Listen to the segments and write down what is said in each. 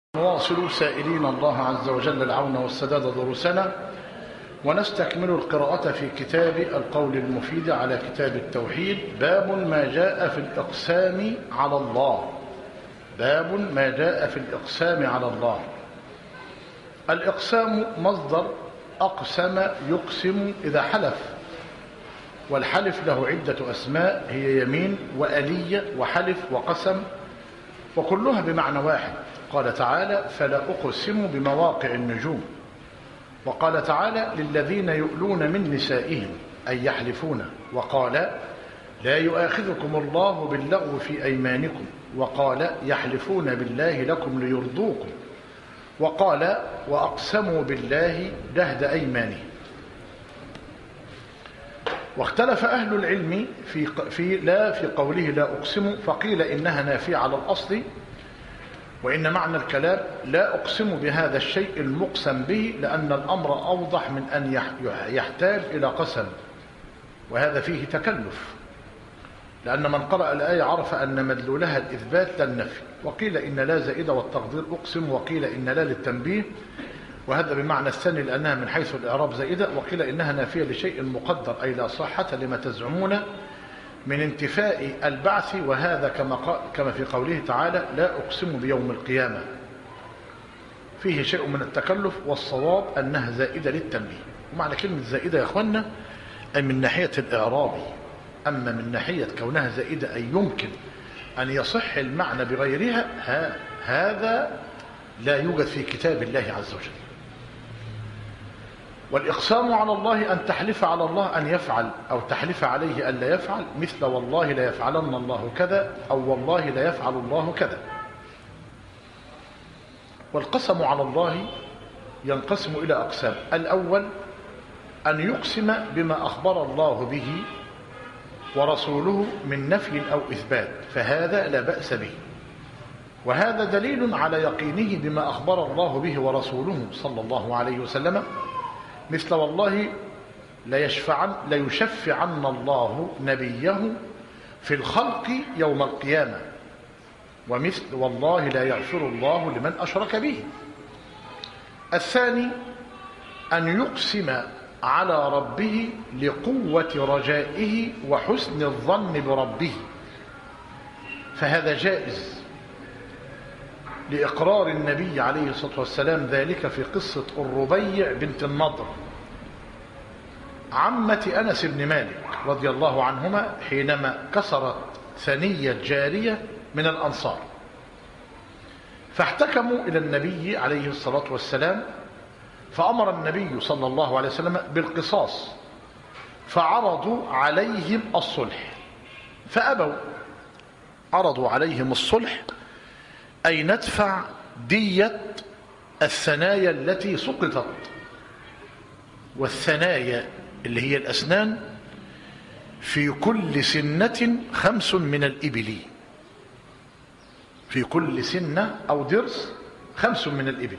نواصل سائلين الله عز وجل العون والسداد دروسنا، ونستكمل القراءة في كتاب القول المفيد على كتاب التوحيد. باب ما جاء في الإقسام على الله. باب ما جاء في الإقسام على الله. الإقسام مصدر أقسم يقسم إذا حلف، والحلف له عدة أسماء، هي يمين وألية وحلف وقسم، وكلها بمعنى واحد. قال تعالى: فلا أقسم بمواقع النجوم. وقال تعالى: للذين يؤلون من نسائهم أي يحلفون. وقال: لا يؤاخذكم الله باللغو في أيمانكم. وقال: يحلفون بالله لكم ليرضوكم. وقال: وأقسموا بالله جهد أيمانهم. واختلف أهل العلم في قوله لا أقسم، فقيل إنها نافية على الأصل، وإن معنى الكلام لا أقسم بهذا الشيء المقسم به، لأن الأمر أوضح من أن يحتاج إلى قسم، وهذا فيه تكلف، لأن من قرأ الآية عرف أن مدلولها الإثبات لا النفي. وقيل إن لا زائدة والتقدير أقسم، وقيل إن لا للتنبيه، وهذا بمعنى الثاني لأنها من حيث الإعراب زائدة. وقيل إنها نافية لشيء مقدر، أي لا صحة لما تزعمون من انتفاء البعث، وهذا كما في قوله تعالى: لا أقسم بيوم القيامة. فيه شيء من التكلف، والصواب أنها زائدة للتنبيه. ومعنى كلمة زائدة يا أخوانا أي من ناحية الإعراب، أما من ناحية كونها زائدة أي يمكن أن يصح المعنى بغيرها، هذا لا يوجد في كتاب الله عز وجل. والإقسام على الله أن تحلف على الله أن يفعل، أو تحلف عليه أن لا يفعل، مثل والله لا يفعلن الله كذا، أو والله لا يفعل الله كذا. والقسم على الله ينقسم إلى أقسام. الأول أن يقسم بما أخبر الله به ورسوله من نفي أو إثبات، فهذا لا بأس به، وهذا دليل على يقينه بما أخبر الله به ورسوله صلى الله عليه وسلم، مثل والله لا يشفعن الله نبيه في الخلق يوم القيامة، ومثل والله لا يغفر الله لمن أشرك به. الثاني أن يقسم على ربه لقوة رجائه وحسن الظن بربه، فهذا جائز لإقرار النبي عليه الصلاة والسلام ذلك في قصة الربيع بنت النضر عمة أنس بن مالك رضي الله عنهما، حينما كسرت ثنية جارية من الأنصار، فاحتكموا إلى النبي عليه الصلاة والسلام، فأمر النبي صلى الله عليه وسلم بالقصاص، فعرضوا عليهم الصلح فأبوا. عرضوا عليهم الصلح أي ندفع دية الثنايا التي سقطت، والثنايا اللي هي الأسنان، في كل سنة 5 من الإبل، في كل سنة أو ضرس 5 من الإبل.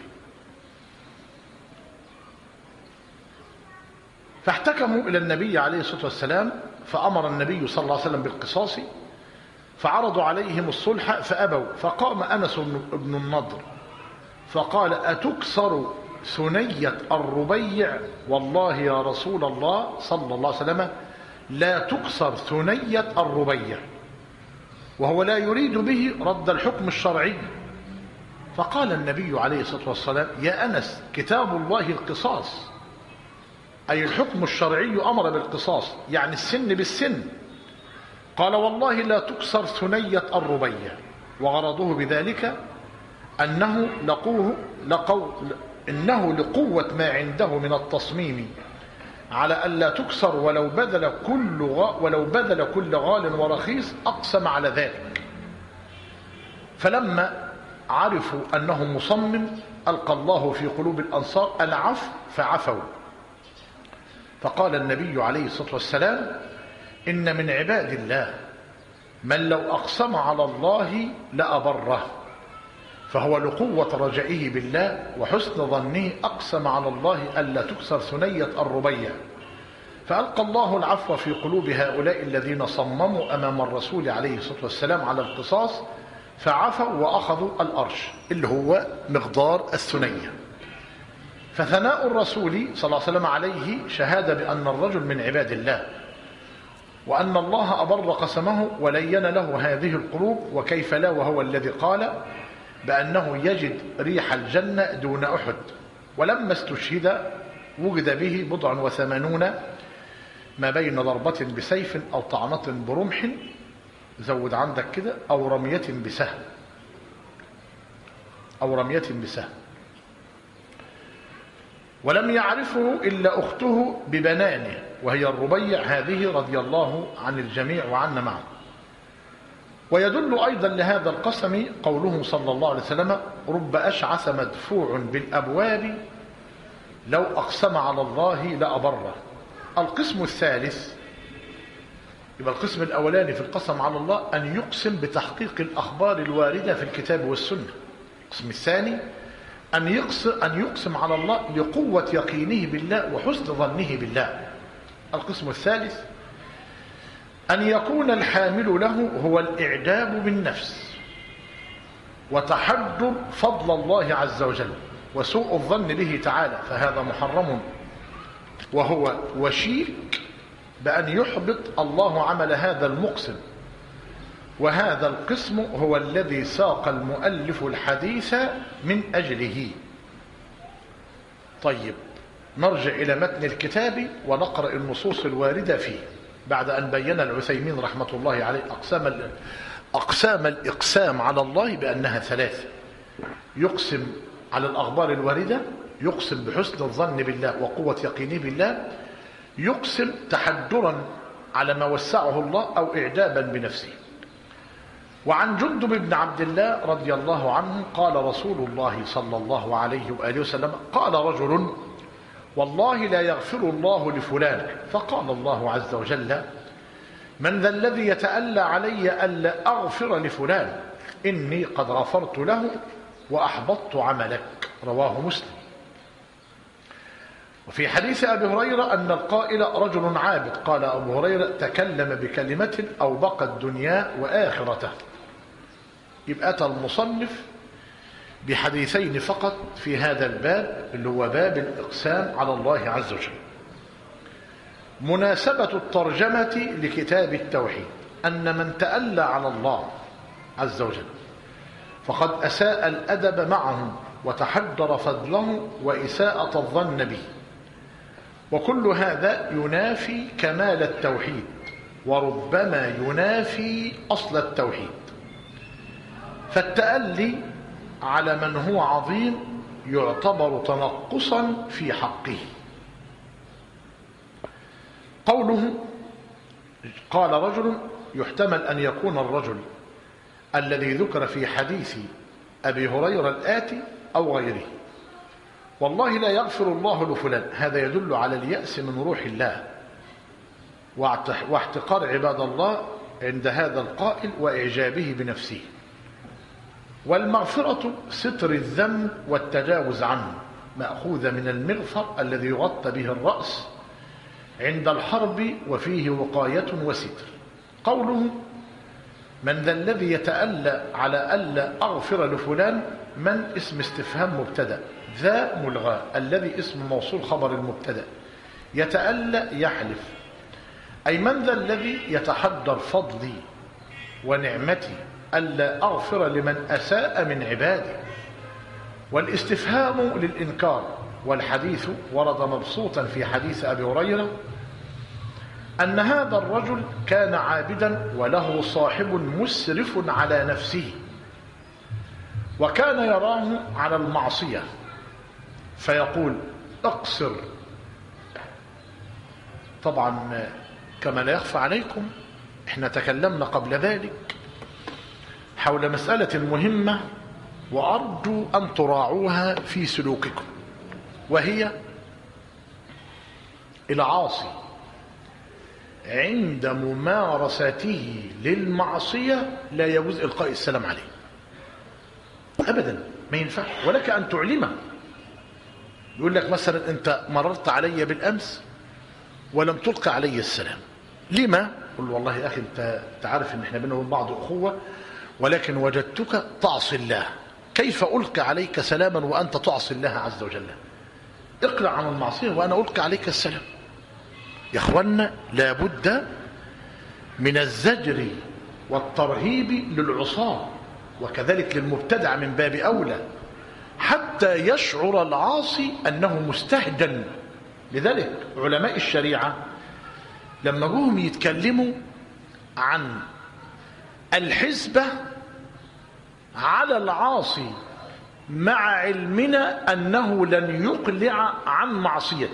فاحتكموا إلى النبي عليه الصلاة والسلام، فأمر النبي صلى الله عليه وسلم بالقصاص، فعرضوا عليهم الصلح فأبوا. فقام أنس بن النضر فقال: أتكسر ثنية الربيع؟ والله يا رسول الله صلى الله عليه وسلم لا تكسر ثنية الربيع، وهو لا يريد به رد الحكم الشرعي. فقال النبي عليه الصلاة والسلام: يا أنس، كتاب الله القصاص، أي الحكم الشرعي أمر بالقصاص، يعني السن بالسن. قال: والله لا تكسر ثنية الربيع، وغرضه بذلك أنه لقوة ما عنده من التصميم على ألا تكسر، ولو بذل كل غال ورخيص أقسم على ذلك. فلما عرفوا أنه مصمم ألقى الله في قلوب الأنصار العفو فعفوا. فقال النبي عليه الصلاة والسلام: إن من عباد الله من لو أقسم على الله لأبره، فهو لقوة رجائه بالله وحسن ظنه أقسم على الله ألا تكسر ثنية الربيع، فألقى الله العفو في قلوب هؤلاء الذين صمموا أمام الرسول عليه الصلاة والسلام على القصاص، فعفوا وأخذوا الأرش اللي هو مقدار الثنية. فثناء الرسول صلى الله عليه وسلم عليه شهادة بأن الرجل من عباد الله، وأن الله أبر قسمه ولين له هذه القلوب، وكيف لا وهو الذي قال بأنه يجد ريح الجنة دون أحد. ولما استشهد وجد به 87 ما بين ضربة بسيف أو طعنة برمح، زود عندك كده، أو رمية بسهم، أو رمية بسهم. ولم يعرفه إلا أخته ببنانه وهي الربيع هذه رضي الله عن الجميع وعنا معه. ويدل أيضا لهذا القسم قوله صلى الله عليه وسلم: رب أشعث مدفوع بالأبواب لو أقسم على الله لأبره. القسم الثالث، يبقى القسم الأولاني في القسم على الله أن يقسم بتحقيق الأخبار الواردة في الكتاب والسنة. القسم الثاني أن يقسم على الله لقوة يقينه بالله وحسن ظنه بالله. القسم الثالث أن يكون الحامل له هو الإعجاب بالنفس وتحدر فضل الله عز وجل وسوء الظن به تعالى، فهذا محرم، وهو وشيك بأن يحبط الله عمل هذا المقسم. وهذا القسم هو الذي ساق المؤلف الحديث من أجله. طيب، نرجع إلى متن الكتاب ونقرأ النصوص الواردة فيه بعد أن بين العثيمين رحمة الله عليه أقسام الإقسام على الله بأنها 3: يقسم على الأخبار الواردة، يقسم بحسن الظن بالله وقوة يقينه بالله، يقسم تحدرا على ما وسعه الله أو إعجابا بنفسه. وعن جندب بن عبد الله رضي الله عنه قال رسول الله صلى الله عليه وآله وسلم: قال رجل: والله لا يغفر الله لفلان. فقال الله عز وجل: من ذا الذي يتألى علي ألا أغفر لفلان؟ إني قد غفرت له وأحبطت عملك. رواه مسلم. وفي حديث أبي هريرة أن القائل رجل عابد. قال أبو هريرة: تكلم بكلمة أوبقت دنياه وآخرته. يبقى أتى المصنف بحديثين فقط في هذا الباب اللي هو باب الإقسام على الله عز وجل. مناسبة الترجمة لكتاب التوحيد أن من تألى على الله عز وجل فقد أساء الأدب معه وتحدر فضله وإساءة الظن به، وكل هذا ينافي كمال التوحيد وربما ينافي أصل التوحيد. فالتألي على من هو عظيم يعتبر تنقصا في حقه. قوله قال رجل يحتمل أن يكون الرجل الذي ذكر في حديث أبي هريرة الآتي أو غيره. والله لا يغفر الله لفلان، هذا يدل على اليأس من روح الله واحتقار عباد الله عند هذا القائل وإعجابه بنفسه. والمغفرة ستر الذنب والتجاوز عنه، مأخوذة من المغفر الذي يغطى به الرأس عند الحرب وفيه وقاية وستر. قوله من ذا الذي يتألى على ألا أغفر لفلان، من اسم استفهام مبتدأ، ذا ملغى، الذي اسم موصول خبر المبتدأ، يتألى يحلف، أي من ذا الذي يتحدر فضلي ونعمتي ألا أغفر لمن أساء من عبادي. والاستفهام للإنكار. والحديث ورد مبسوطا في حديث أبي هريرة أن هذا الرجل كان عابدا وله صاحب مسرف على نفسه، وكان يراه على المعصية فيقول اقصر. طبعا كما لا يخفى عليكم احنا تكلمنا قبل ذلك حول مسألة مهمة وأرجو أن تراعوها في سلوككم، وهي العاصي عند ممارسته للمعصية لا يجوز إلقاء السلام عليه أبدا، ما ينفع. ولك أن تعلمه. يقول لك مثلا أنت مررت علي بالأمس ولم تلقى علي السلام، لما؟ قل والله يا أخي أنت عارف أن احنا بيننا وبين بعض أخوة، ولكن وجدتك تعصي الله، كيف ألقي عليك سلاما وأنت تعصي الله عز وجل؟ اقلع عن المعصية وأنا ألقي عليك السلام. يا أخوانا لابد من الزجر والترهيب للعصاة وكذلك للمبتدع من باب أولى، حتى يشعر العاصي أنه مستهجن. لذلك علماء الشريعة لما جم يتكلموا عن الحسبة على العاصي مع علمنا أنه لن يقلع عن معصيته،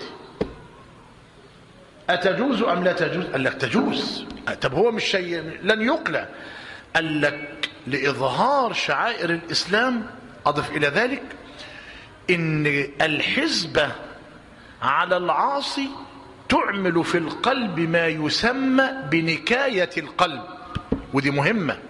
أتجوز أم لا تجوز؟ قال لك تجوز. طب هو مش شيء لن يقلع، قال لك لإظهار شعائر الإسلام. أضف إلى ذلك إن الحسبة على العاصي تعمل في القلب ما يسمى بنكاية القلب، ودي مهمة،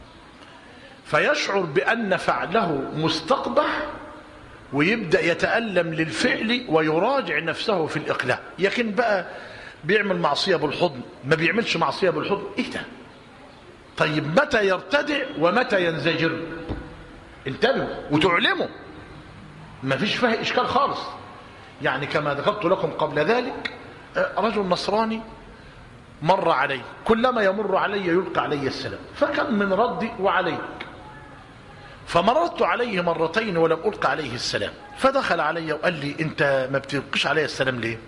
فيشعر بأن فعله مستقبح ويبدأ يتألم للفعل ويراجع نفسه في الإقلاع. لكن بقى بيعمل معصية بالحضن، ما بيعملش معصية بالحضن، إيه ده؟ طيب متى يرتدع ومتى ينزجر؟ انتبهوا وتعلموا، ما فيش فيها إشكال خالص. يعني كما ذكرت لكم قبل ذلك، رجل نصراني مر علي، كلما يمر علي يلقى علي السلام، فكان من ردي وعليك، فمررت عليه مرتين ولم ألقى عليه السلام، فدخل علي وقال لي أنت ما بتلقيش علي السلام ليه؟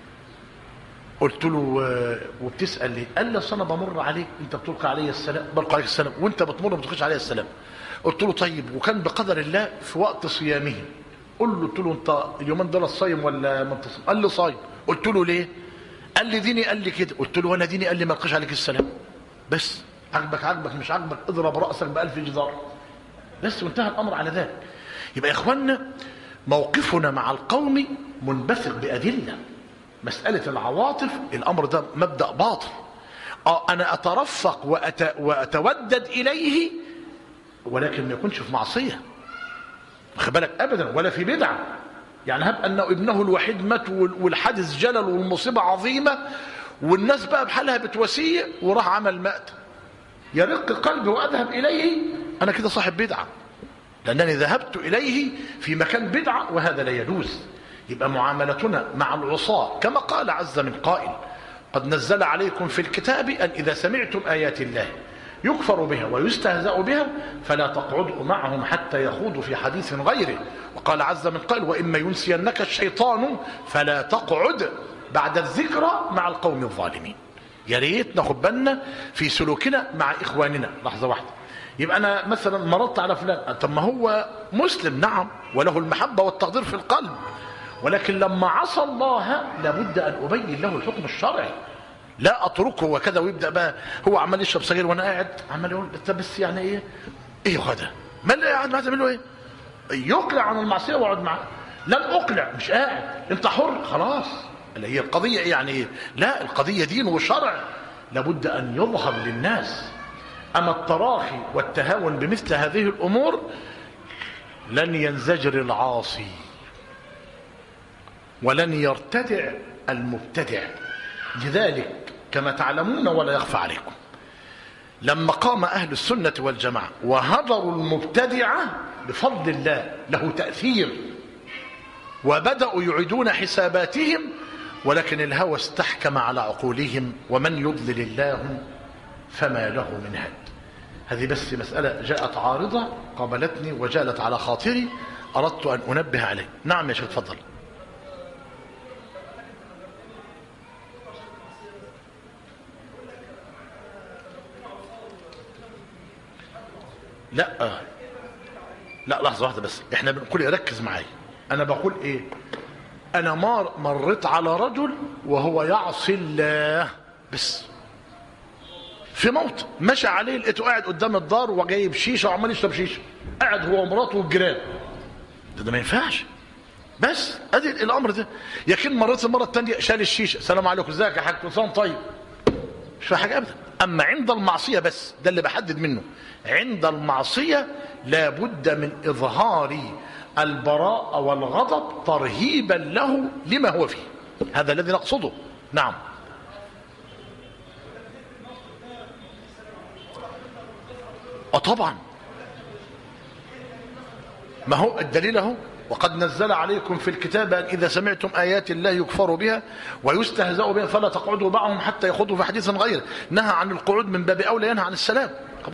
قلت له وبتسأل ليه؟ قال لي أصل أنا بمر عليك أنت بتلقى علي السلام، بلقى عليك السلام، وأنت بتمر ما بتلقيش علي السلام. قلت له طيب، وكان بقدر الله في وقت صيامه، قلت له أنت اليومين دول صايم ولا منتصم؟ قال لي صايم. قلت له ليه؟ قال لي ديني قال لي كده. قلت له وانا ديني قال لي ما القيش عليك السلام، بس عجبك عجبك، مش عجبك اضرب راسك ب1000 جدار، بس وانتهى الامر على ذلك. يبقى يا اخوانا موقفنا مع القوم منبثق بادله. مساله العواطف الامر ده مبدا باطل. انا اترفق واتودد اليه، ولكن ما يكونش في معصيه، خد بالك، ابدا، ولا في بدعه. يعني هب أنه ابنه الوحيد مات والحادث جلل والمصيبة عظيمة والناس بقى بحالها بتوسية وراح عمل مأتم، يرق قلبي وأذهب إليه، أنا كده صاحب بدعة، لأنني ذهبت إليه في مكان بدعة، وهذا لا يجوز. يبقى معاملتنا مع العصاة كما قال عز من قائل: قد نزل عليكم في الكتاب أن إذا سمعتم آيات الله يكفر بها ويستهزأ بها فلا تقعدوا معهم حتى يخوضوا في حديث غيره. وقال عز من قائل: وإما ينسينك الشيطان فلا تقعد بعد الذكرى مع القوم الظالمين. يا ريت ناخد بالنا في سلوكنا مع إخواننا. لحظة واحدة، يبقى أنا مثلا مرضت على فلان، طب ما هو مسلم نعم وله المحبة والتقدير في القلب، ولكن لما عصى الله لابد أن أبين له الحكم الشرعي، لا أتركه وكذا ويبدأ بقى هو عمال يشرب سجاير وأنا قاعد عمال يقول بس يعني إيه هذا؟ ما اللي قاعد معاه تعمل له إيه؟ يقلع عن المعصية وأقعد معاه. لن أقلع، مش قاعد، أنت حر خلاص. اللي هي القضية يعني إيه؟ لا، القضية دين وشرع، لابد أن يظهر للناس. أما التراخي والتهاون بمثل هذه الأمور لن ينزجر العاصي ولن يرتدع المبتدع. لذلك كما تعلمون ولا يخفى عليكم، لما قام أهل السنة والجماعة وهجروا المبتدعة بفضل الله له تأثير، وبدأوا يعيدون حساباتهم، ولكن الهوى استحكم على عقولهم، ومن يضلل الله فما له من هاد. هذه بس مسألة جاءت عارضة قابلتني وجالت على خاطري، أردت أن أنبه عليه. نعم يا شيخ تفضل. لا لحظة واحدة بس، احنا بنقول ركز معايا، انا بقول ايه؟ انا مريت على رجل وهو يعصي الله، بس في موت مشى عليه لقيته قاعد قدام الدار وجايب شيشه وعمال يشرب شيشه، قاعد هو ومراته والجيران، ده ما ينفعش. بس ادي الامر ده. لكن مريت المره الثانيه شال الشيشه، السلام عليكم ازيك يا حاج حسام، طيب مش في حاجه ابدا. اما عند المعصيه بس ده اللي بحدد منه، عند المعصيه لابد من اظهار البراءه والغضب ترهيبا له لما هو فيه، هذا الذي نقصده. نعم. طبعا ما هو الدليل اهو. وقد نزل عليكم في الكتاب أن إذا سمعتم آيات الله يكفر بها ويستهزأ بها فلا تقعدوا معهم حتى يخوضوا في حديث غيره. نهى عن القعود من باب أولى ينهى عن السلام قبل.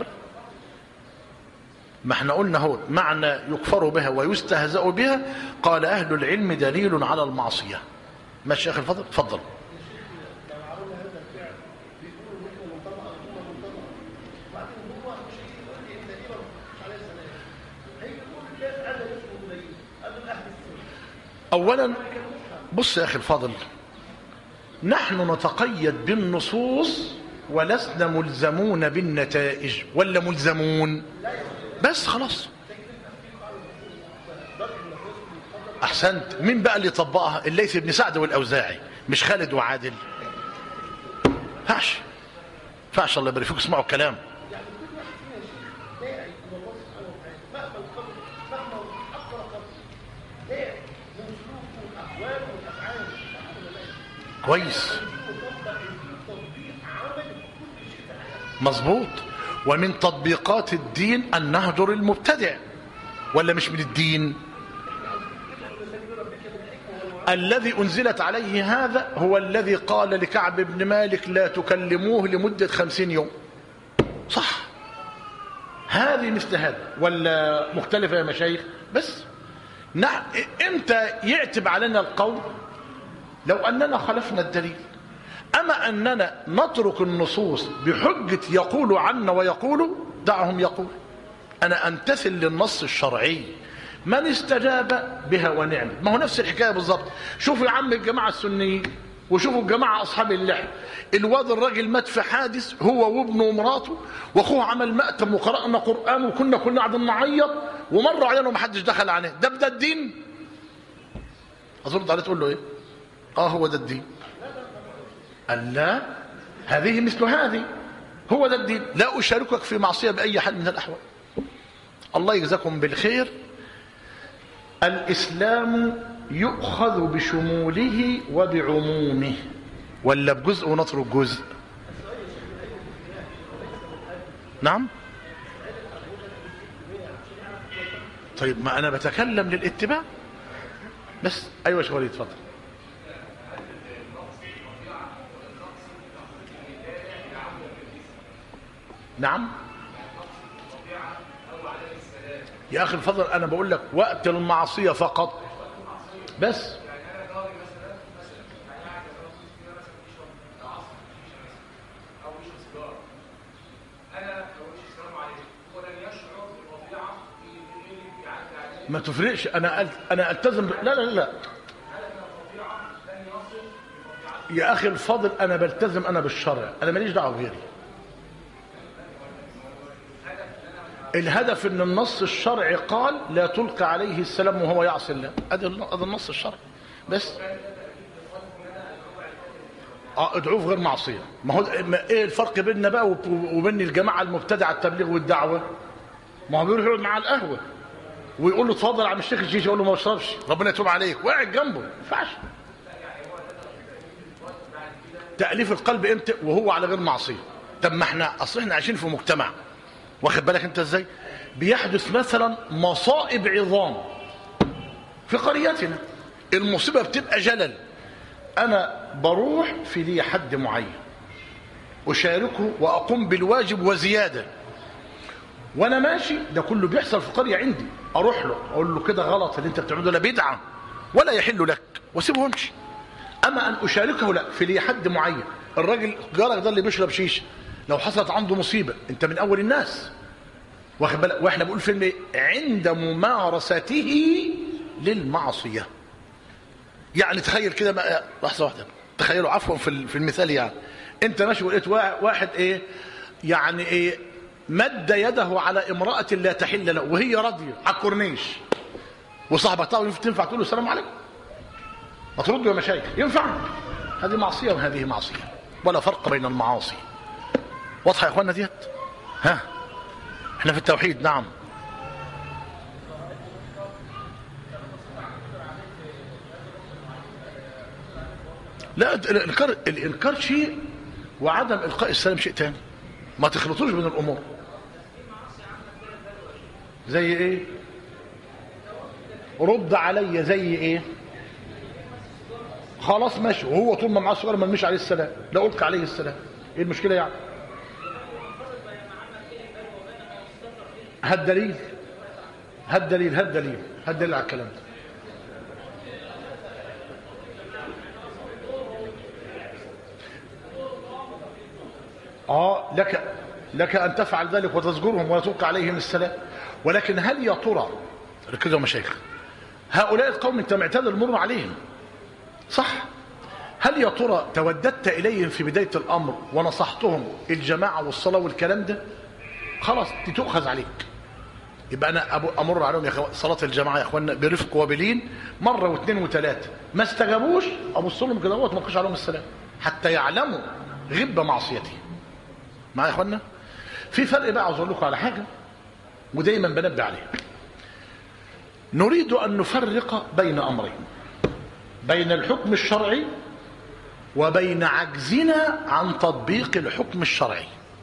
ما احنا قلنا هو معنى يكفر بها ويستهزأ بها. قال أهل العلم دليل على المعصية. ماشي يا أخي الفضل، اتفضل. أولا بص يا أخي الفاضل، نحن نتقيد بالنصوص ولسنا ملزمون بالنتائج، ولا ملزمون؟ بس خلاص. أحسنت. مين بقى اللي طبقها؟ الليث بن سعد والأوزاعي، مش خالد وعادل. فاش الله يبارك فيكم، اسمعوا الكلام. كويس، مظبوط. ومن تطبيقات الدين أن نهجر المبتدع، ولا مش من الدين؟ الذي أنزلت عليه هذا هو الذي قال لكعب بن مالك لا تكلموه لمدة 50 يوم. صح، هذه مثل هذا ولا مختلفة يا مشايخ؟ بس امتى يعتب علينا القول؟ لو أننا خلفنا الدليل. أما أننا نترك النصوص بحجة يقول عنا ويقول، دعهم يقول. أنا أمتثل للنص الشرعي، من استجاب بها ونعم. ما هو نفس الحكاية بالضبط. شوفوا يا عم الجماعة السنيين وشوفوا الجماعة أصحاب اللحى. الواد الراجل مات في حادث هو وابنه ومراته، واخوه عمل مأتم وقرأنا قرآن وكنا قاعدين نعيط ومروا علينا ومحدش دخل عليه. ده الدين؟ أظن عليه تقول له إيه؟ هو ده الدين. قال لا، هذه مثل هذه، هو ده الدين. لا أشاركك في معصية بأي حال من الأحوال. الله يجزاكم بالخير. الإسلام يؤخذ بشموله وبعمومه، ولا بجزء ونترك جزء؟ نعم. طيب ما أنا بتكلم للاتباع بس. أيوة شغالي، اتفضل. نعم يا أخي الفضل، أنا بقول لك وقت المعصية فقط بس. ما تفرقش. أنا ألتزم لا لا لا يا أخي الفضل، أنا بلتزم أنا بالشرع، أنا ماليش دعوة بغيري. الهدف ان النص الشرعي قال لا تلقى عليه السلام وهو يعصي الله. هذا النص الشرعي بس. ادعوه في غير معصيه. ما هو ايه الفرق بيننا بقى وبين الجماعه المبتدعه التبليغ والدعوه؟ ما هو بيروح يقعد مع القهوه ويقول له اتفضل يا عم الشيخ الشيشه، يقول له ما بشربش، ربنا يتوب عليك، وقاعد جنبه. ما ينفعش. تأليف القلب امتى؟ وهو على غير معصيه. طب ما احنا اصل احنا عايشين في مجتمع، واخد بالك انت ازاي؟ بيحدث مثلا مصائب عظام في قريتنا. المصيبه بتبقى جلل. انا بروح في لي حد معين اشاركه واقوم بالواجب وزياده، وانا ماشي ده كله بيحصل في القريه عندي، اروح له اقول له كده غلط اللي انت بتعمله، ده بدعه ولا يحل لك، واسيبه وامشي. اما ان اشاركه لا، في لي حد معين. الراجل جارك ده اللي بيشرب شيشه، لو حصلت عنده مصيبه انت من اول الناس، واخد بالك؟ واحنا بنقول فيلم عند ممارسته للمعصيه. يعني تخيل كده لحظه واحده، تخيلوا عفوا في المثال، يعني انت ماشي ولقيت واحد ايه يعني ايه مد يده على امراه لا تحل له وهي راضيه على الكورنيش، وصاحبك طبعا تنفع تقول له السلام عليكم؟ ما تردوا يا مشايخ؟ ينفع؟ هذه معصيه وهذه معصيه، ولا فرق بين المعاصي. واضحه يا اخوانا ديت؟ ها احنا في التوحيد. نعم. لا، الانكار شيء وعدم القاء السلام شيء تاني. ما تخلطوش بين الامور. زي ايه؟ رد علي زي ايه؟ خلاص ماشي، وهو طول ما معاه السجارة ما نمشي عليه السلام، لا ألقي عليه السلام، ايه المشكلة يعني؟ هات دليل على الكلام ده. لك أن تفعل ذلك وتزجرهم ولا تلقي عليهم السلام، ولكن هل يا ترى، ركزوا يا مشايخ، هؤلاء القوم انت معتاد المر عليهم صح؟ هل يا ترى توددت إليهم في بداية الأمر ونصحتهم الجماعة والصلاة والكلام ده؟ خلاص دي تؤخذ عليك. يبقى أنا أمر عليهم يا صلاة الجماعة يا أخوانا برفق وبلين مرة واثنين وثلاثة، ما استجابوش أبص لهم كده وما تلقيش عليهم السلام حتى يعلموا غب معصيته. معايا يا أخوانا؟ في فرق بقى، عاوز أقول لكم على حاجة ودايما بنبه عليها. نريد أن نفرق بين أمرين، بين الحكم الشرعي وبين عجزنا عن تطبيق الحكم الشرعي.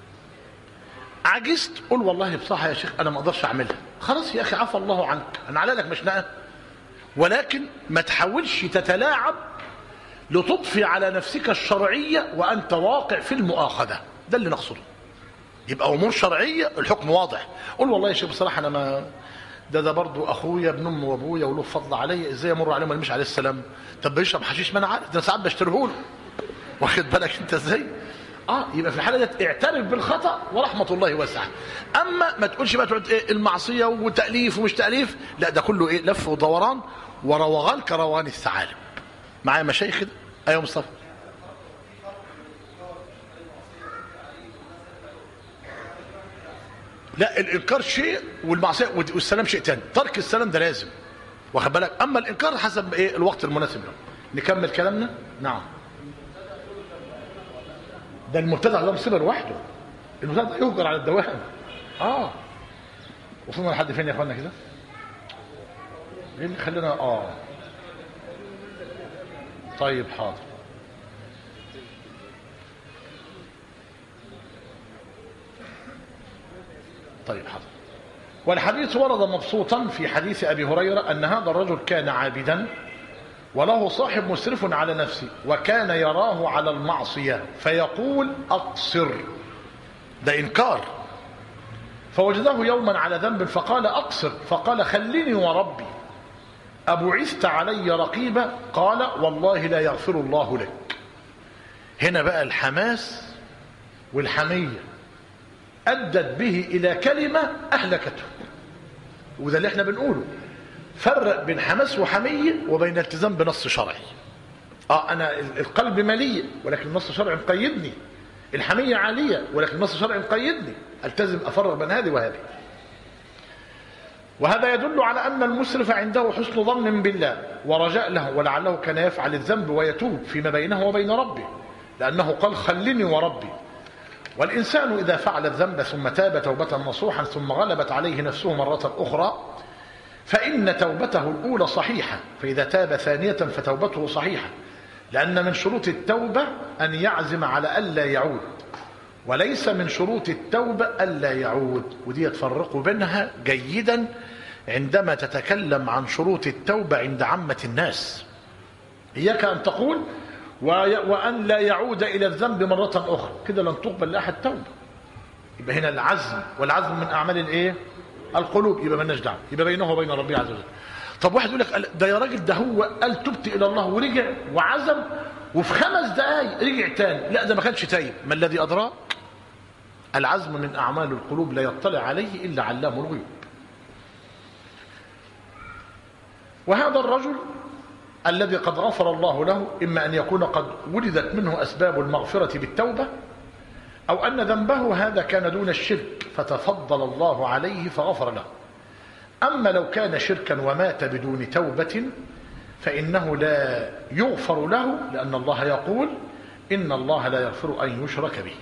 عجزت قول والله بصراحة يا شيخ أنا ما أقدرش أعملها، خلاص يا أخي عفى الله عنك، أنا على لك مشنقة، ولكن ما تحاولش تتلاعب لتضفي على نفسك الشرعية وأنت واقع في المؤاخذة، ده اللي نقصده. يبقى أمور شرعية الحكم واضح، قول والله يا شيخ بصراحة أنا ما ده برضه اخويا ابن امي وابويا وله فضل عليا، ازاي امر عليه ما نمشي عليه السلام؟ طب بيشرب حشيش ما انا عارف، ده انا ساعات بشتريه له، واخد بالك انت ازاي؟ يبقى في الحاله دي اعترف بالخطا ورحمه الله واسعه. اما ما تقولش بقى تقعد ايه المعصيه وتاليف ومش تاليف، لا ده كله ايه لف ودوران وروغان كروان الثعالب. معايا مشايخ كده؟ ايوه مصطفى. لا الانكار شيء والمعصيه والسلام شيء ثاني، ترك السلام ده لازم، واخد بالك؟ اما الانكار حسب ايه الوقت المناسب له. نكمل كلامنا. نعم، ده المبتدع ده مصيبه لوحده، المبتدع ده يهجر على الدوام. وصلنا لحد فين يا اخوانا كده؟ ايه اللي خلينا طيب حاضر. طيب حاضر. والحديث ورد مبسوطا في حديث أبي هريرة أن هذا الرجل كان عابدا وله صاحب مسرف على نفسه وكان يراه على المعصية فيقول أقصر، ده إنكار. فوجده يوما على ذنب فقال أقصر، فقال خلني وربي أبعثت علي رقيبا؟ قال والله لا يغفر الله لك. هنا بقى الحماس والحمية أدت به إلى كلمة أهلكته، وده اللي احنا بنقوله، فرق بين حماس وحمية وبين التزام بنص شرعي. أنا القلب مليء ولكن النص الشرعي مقيدني، الحمية عالية ولكن النص الشرعي مقيدني، التزم أفرق بين هذه وهذه. وهذا يدل على أن المسرف عنده حسن ظن بالله ورجاء له، ولعله كان يفعل الذنب ويتوب فيما بينه وبين ربه، لأنه قال خلني وربي. والإنسان إذا فعل الذنب ثم تاب توبة نصوحا ثم غلبت عليه نفسه مرة أخرى فإن توبته الأولى صحيحة، فإذا تاب ثانية فتوبته صحيحة، لأن من شروط التوبة أن يعزم على ألا يعود، وليس من شروط التوبة ألا يعود. ودي تفرقوا بينها جيدا عندما تتكلم عن شروط التوبة عند عامة الناس. إياك أن تقول وأن لا يعود إلى الذنب مرة أخرى، كده لن تقبل لأحد توبة. يبقى هنا العزم، والعزم من أعمال الإيه؟ القلوب، يبقى مالناش دعوة، يبقى بينه وبين ربه عز وجل. طب واحد يقول لك ده يا راجل ده هو قال تبت إلى الله ورجع وعزم وفي 5 دقايق رجع تاني، لا ده ما كانش تايب، ما الذي أدراك؟ العزم من أعمال القلوب لا يطلع عليه إلا علام الغيوب. وهذا الرجل الذي قد غفر الله له إما أن يكون قد ولدت منه أسباب المغفرة بالتوبة، أو أن ذنبه هذا كان دون الشرك فتفضل الله عليه فغفر له. أما لو كان شركا ومات بدون توبة فإنه لا يغفر له، لأن الله يقول إن الله لا يغفر أن يشرك به.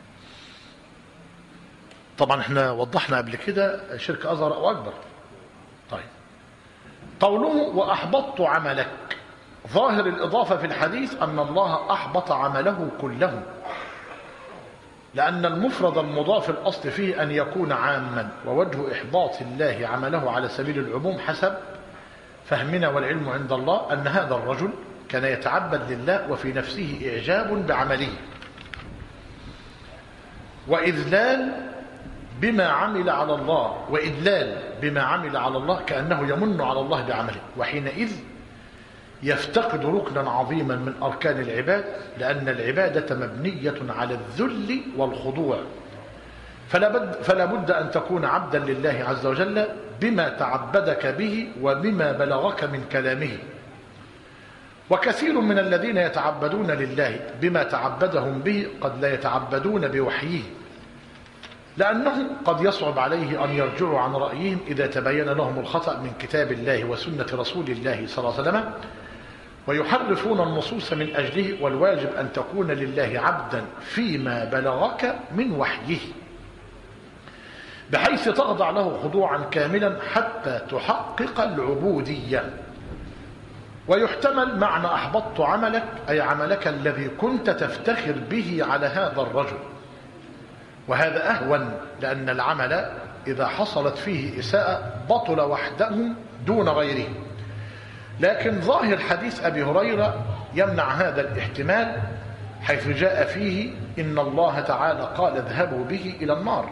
طبعا احنا وضحنا قبل كده شرك أصغر أو أكبر. طيب قوله وأحبطت عملك، ظاهر الإضافة في الحديث أن الله أحبط عمله كله، لأن المفرد المضاف الأصل فيه أن يكون عاما، ووجه إحباط الله عمله على سبيل العموم حسب فهمنا والعلم عند الله أن هذا الرجل كان يتعبد لله وفي نفسه إعجاب بعمله وإذلال بما عمل على الله، وإدلال بما عمل على الله كأنه يمن على الله بعمله، وحينئذ يفتقد ركنا عظيما من أركان العباد، لأن العبادة مبنية على الذل والخضوع، فلا بد أن تكون عبدا لله عز وجل بما تعبدك به وبما بلغك من كلامه. وكثير من الذين يتعبدون لله بما تعبدهم به قد لا يتعبدون بوحيه، لأنه قد يصعب عليه أن يرجعوا عن رأيهم إذا تبين لهم الخطأ من كتاب الله وسنة رسول الله صلى الله عليه وسلم، ويحرفون النصوص من أجله. والواجب أن تكون لله عبدا فيما بلغك من وحيه، بحيث تخضع له خضوعا كاملا حتى تحقق العبودية. ويحتمل معنى أحبطت عملك، أي عملك الذي كنت تفتخر به على هذا الرجل، وهذا أهون، لأن العمل إذا حصلت فيه إساءة بطل وحده دون غيره. لكن ظاهر حديث أبي هريرة يمنع هذا الاحتمال، حيث جاء فيه إن الله تعالى قال اذهبوا به إلى النار.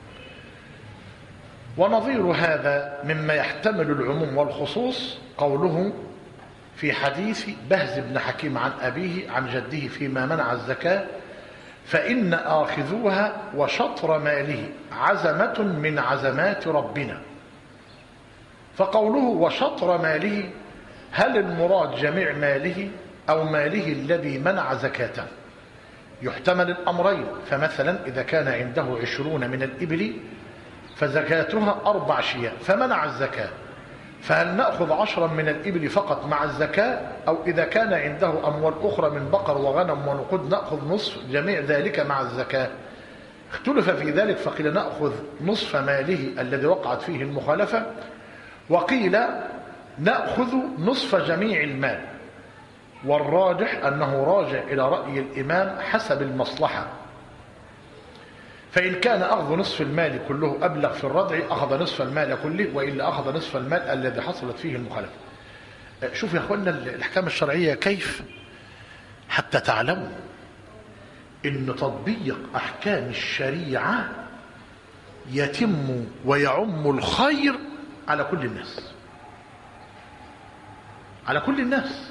ونظير هذا مما يحتمل العموم والخصوص قوله في حديث بهز بن حكيم عن أبيه عن جده فيما منع الزكاة: فإن آخذوها وشطر ماله عزمة من عزمات ربنا. فقوله وشطر ماله، هل المراد جميع ماله أو ماله الذي منع زكاته؟ يحتمل الأمرين. فمثلا إذا كان عنده 20 من الإبل فزكاتها 4 شياه فمنع الزكاة، فهل نأخذ 10 من الإبل فقط مع الزكاة، أو إذا كان عنده أموال أخرى من بقر وغنم ونقود نأخذ نصف جميع ذلك مع الزكاة؟ اختلف في ذلك، فقيل نأخذ نصف ماله الذي وقعت فيه المخالفة، وقيل نأخذ نصف جميع المال. والراجح أنه راجع إلى رأي الإمام حسب المصلحة، فإن كان أخذ نصف المال كله أبلغ في الردع أخذ نصف المال كله، وإلا أخذ نصف المال الذي حصلت فيه المخالفة. شوف يا أخوانا الأحكام الشرعية كيف، حتى تعلموا إن تطبيق أحكام الشريعة يتم ويعم الخير على كل الناس، على كل الناس.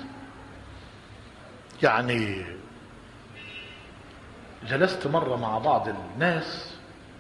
يعني جلست مرة مع بعض الناس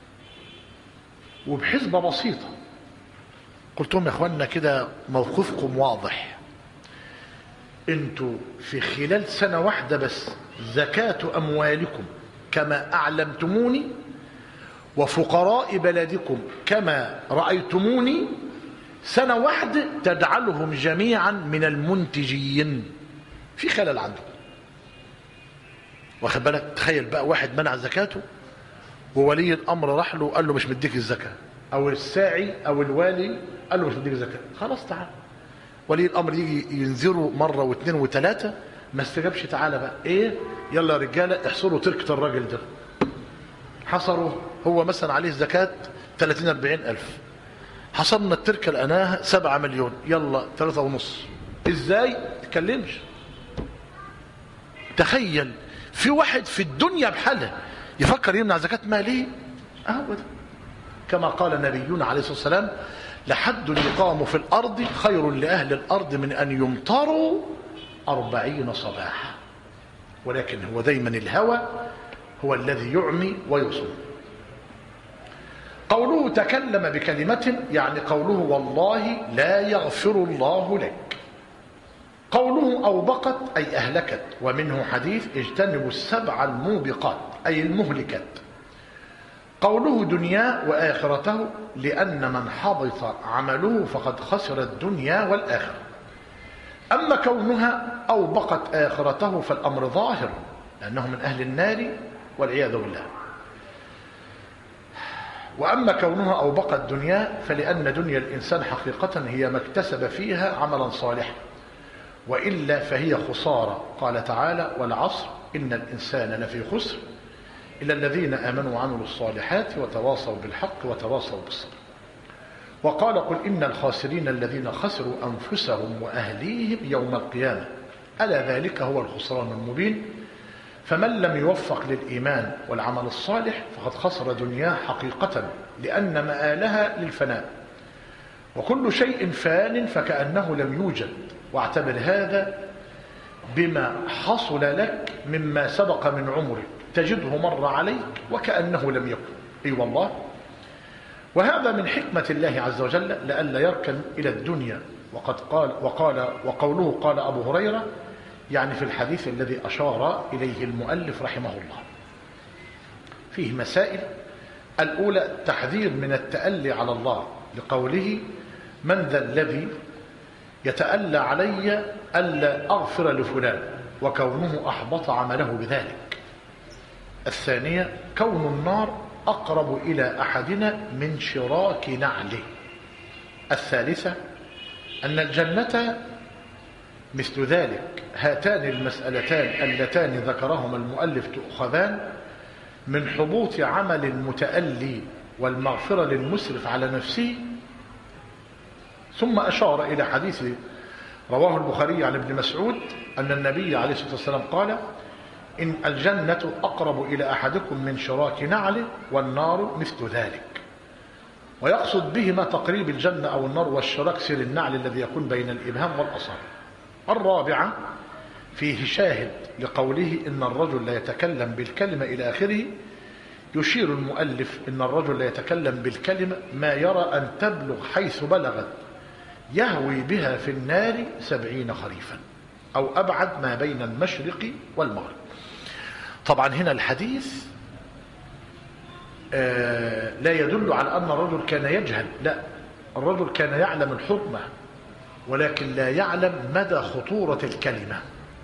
وبحسبة بسيطة قلت لهم يا اخوانا كده موقفكم واضح، انتوا في خلال سنة واحدة بس زكاة أموالكم كما أعلمتموني، وفقراء بلدكم كما رأيتموني، سنة واحدة تجعلهم جميعا من المنتجين، في خلل عندكم. واخد بالك؟ تخيل بقى واحد منع زكاته وولي الامر راح له قال له مش مديك الزكاه، او الساعي او الوالي قال له مش مديك الزكاه، خلاص تعال. ولي الامر يجي ينذره مره واثنين وثلاثه ما استجابش، تعالى بقى ايه، يلا يا رجاله احصروا تركه الراجل ده. حصروا، هو مثلا عليه زكاه 30 40 الف، حصرنا التركه لقيناها 7 مليون، يلا 3.5. ازاي؟ تتكلمش. تخيل في واحد في الدنيا بحالها يفكر يمنع زكاة ماله؟ أبدا. كما قال نبينا عليه الصلاة والسلام: لحد يقام في الأرض خير لأهل الأرض من أن يمطروا 40 صباحا. ولكن هو دايما الهوى هو الذي يعمي ويصم. قوله تكلم بكلمة يعني قوله والله لا يغفر الله لك. قوله أوبقت أي أهلكت، ومنه حديث اجتنبوا 7 الموبقات أي المهلكات. قوله دنيا وآخرته لأن من حبط عمله فقد خسر الدنيا والآخرة. أما كونها أوبقت آخرته فالأمر ظاهر، لأنه من أهل النار والعياذ بالله. وأما كونها أوبقت دنيا فلأن دنيا الإنسان حقيقة هي ما اكتسب فيها عملا صالحا، وإلا فهي خسارة. قال تعالى: والعصر إن الإنسان لفي خسر إلا الذين آمنوا وعملوا الصالحات وتواصوا بالحق وتواصوا بالصبر. وقال قل إن الخاسرين الذين خسروا أنفسهم وأهليهم يوم القيامة ألا ذلك هو الخسران المبين. فمن لم يوفق للإيمان والعمل الصالح فقد خسر دنياه حقيقة لأن مآلها للفناء، وكل شيء فان فكأنه لم يوجد، واعتبر هذا بما حصل لك مما سبق من عمرك تجده مر عليك وكأنه لم يكن. أي والله. وهذا من حكمة الله عز وجل لئلا يركن إلى الدنيا. وقوله قال أبو هريرة يعني في الحديث الذي أشار إليه المؤلف رحمه الله فيه مسائل. الأولى التحذير من التألي على الله لقوله من ذا الذي يتألى علي ألا أغفر لفلان، وكونه أحبط عمله بذلك. الثانية كون النار أقرب إلى أحدنا من شراك نعله. الثالثة أن الجنة مثل ذلك. هاتان المسألتان اللتان ذكرهما المؤلف تؤخذان من حبوط عمل المتألي والمغفرة للمسرف على نفسه. ثم أشار إلى حديث رواه البخاري عن ابن مسعود أن النبي عليه الصلاة والسلام قال إن الجنة أقرب إلى أحدكم من شراك نعله والنار مثل ذلك، ويقصد بهما تقريب الجنة أو النار والشراك سير النعل الذي يكون بين الإبهام والأصابع. الرابعة فيه شاهد لقوله إن الرجل لا يتكلم بالكلمة إلى آخره. يشير المؤلف إن الرجل لا يتكلم بالكلمة ما يرى أن تبلغ حيث بلغت يهوي بها في النار 70 خريفا أو أبعد ما بين المشرق والمغرب. طبعا هنا الحديث لا يدل على أن الرجل كان يجهل، لا، الرجل كان يعلم الحكمة ولكن لا يعلم مدى خطورة الكلمة.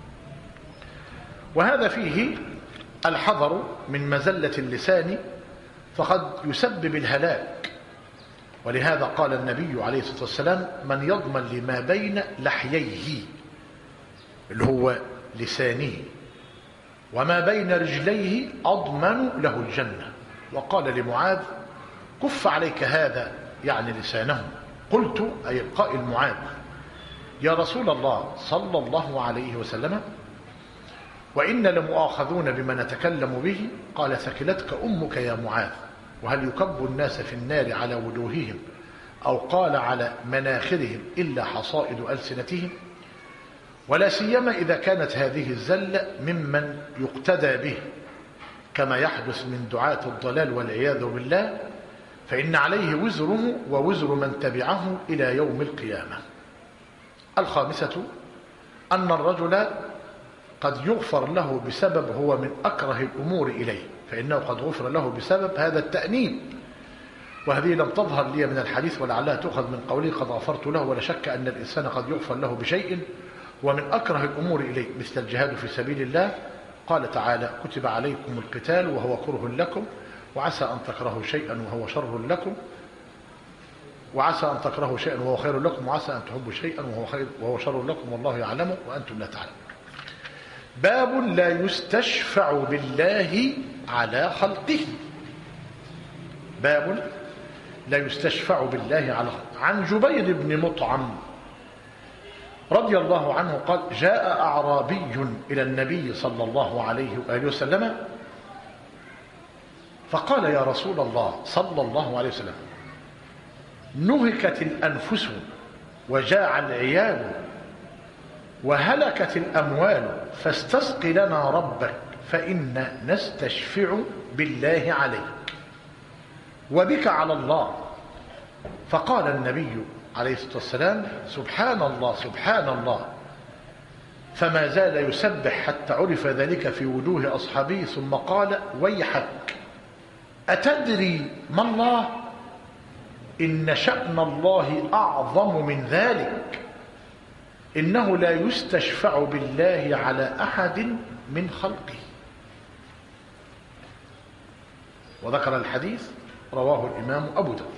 وهذا فيه الحذر من مزلة اللسان فقد يسبب الهلاك. ولهذا قال النبي عليه الصلاة والسلام من يضمن لما بين لحييه اللي هو لسانه وما بين رجليه أضمن له الجنة. وقال لمعاذ كف عليك هذا يعني لسانه. قلت أي القائل معاذ يا رسول الله صلى الله عليه وسلم وإن لمؤاخذون بما نتكلم به. قال ثكلتك أمك يا معاذ. وهل يكب الناس في النار على وجوههم أو قال على مناخرهم إلا حصائد ألسنتهم؟ ولا سيما إذا كانت هذه الزلة ممن يقتدى به كما يحدث من دعاة الضلال والعياذ بالله، فإن عليه وزره ووزر من تبعه إلى يوم القيامة. الخامسة أن الرجل قد يغفر له بسبب هو من أكره الأمور إليه، فإنه قد غفر له بسبب هذا التأنيب. وهذه لم تظهر لي من الحديث ولعلها تؤخذ من قوله قد غفرت له. ولا شك أن الإنسان قد يغفر له بشيء ومن أكره الأمور إليه مثل الجهاد في سبيل الله. قال تعالى كتب عليكم القتال وهو كره لكم وعسى أن تكرهوا شيئا وهو شر لكم وعسى أن تكرهوا شيئا وهو خير لكم وعسى أن تحبوا شيئا وهو شر لكم والله يعلم وأنتم لا تعلمون. باب لا يستشفع بالله على خلقه. باب لا يستشفع بالله على خلقه. عن جبير بن مطعم رضي الله عنه قال جاء أعرابي إلى النبي صلى الله عليه وآله وسلم فقال يا رسول الله صلى الله عليه وسلم نهكت الأنفس وجاع العيال وهلكت الأموال فاستسق لنا ربك فإن نستشفع بالله عليك وبك على الله. فقال النبي عليه الصلاة والسلام سبحان الله سبحان الله، فما زال يسبح حتى عرف ذلك في وجوه أصحابه، ثم قال ويحك أتدري ما الله؟ إن شأن الله أعظم من ذلك، إنه لا يستشفع بالله على أحد من خلقه. وذكر الحديث رواه الإمام أبو داود.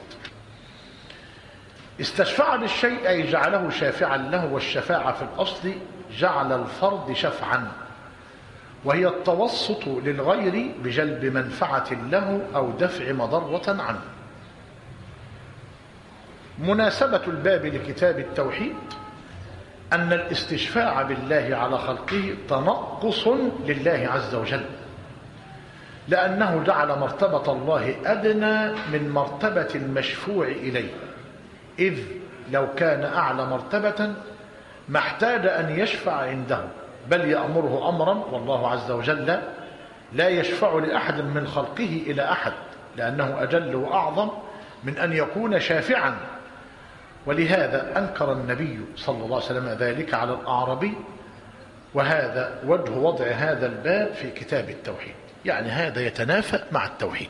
استشفع بالشيء أي جعله شافعا له، والشفاعة في الأصل جعل الفرد شفعا، وهي التوسط للغير بجلب منفعة له أو دفع مضرة عنه. مناسبة الباب لكتاب التوحيد أن الاستشفاع بالله على خلقه تنقص لله عز وجل، لأنه جعل مرتبة الله أدنى من مرتبة المشفوع إليه، إذ لو كان أعلى مرتبة ما احتاج أن يشفع عنده، بل يأمره أمرا، والله عز وجل لا يشفع لأحد من خلقه إلى أحد، لأنه أجل وأعظم من أن يكون شافعا. ولهذا أنكر النبي صلى الله عليه وسلم ذلك على الأعرابي، وهذا وجه وضع هذا الباب في كتاب التوحيد، يعني هذا يتنافى مع التوحيد.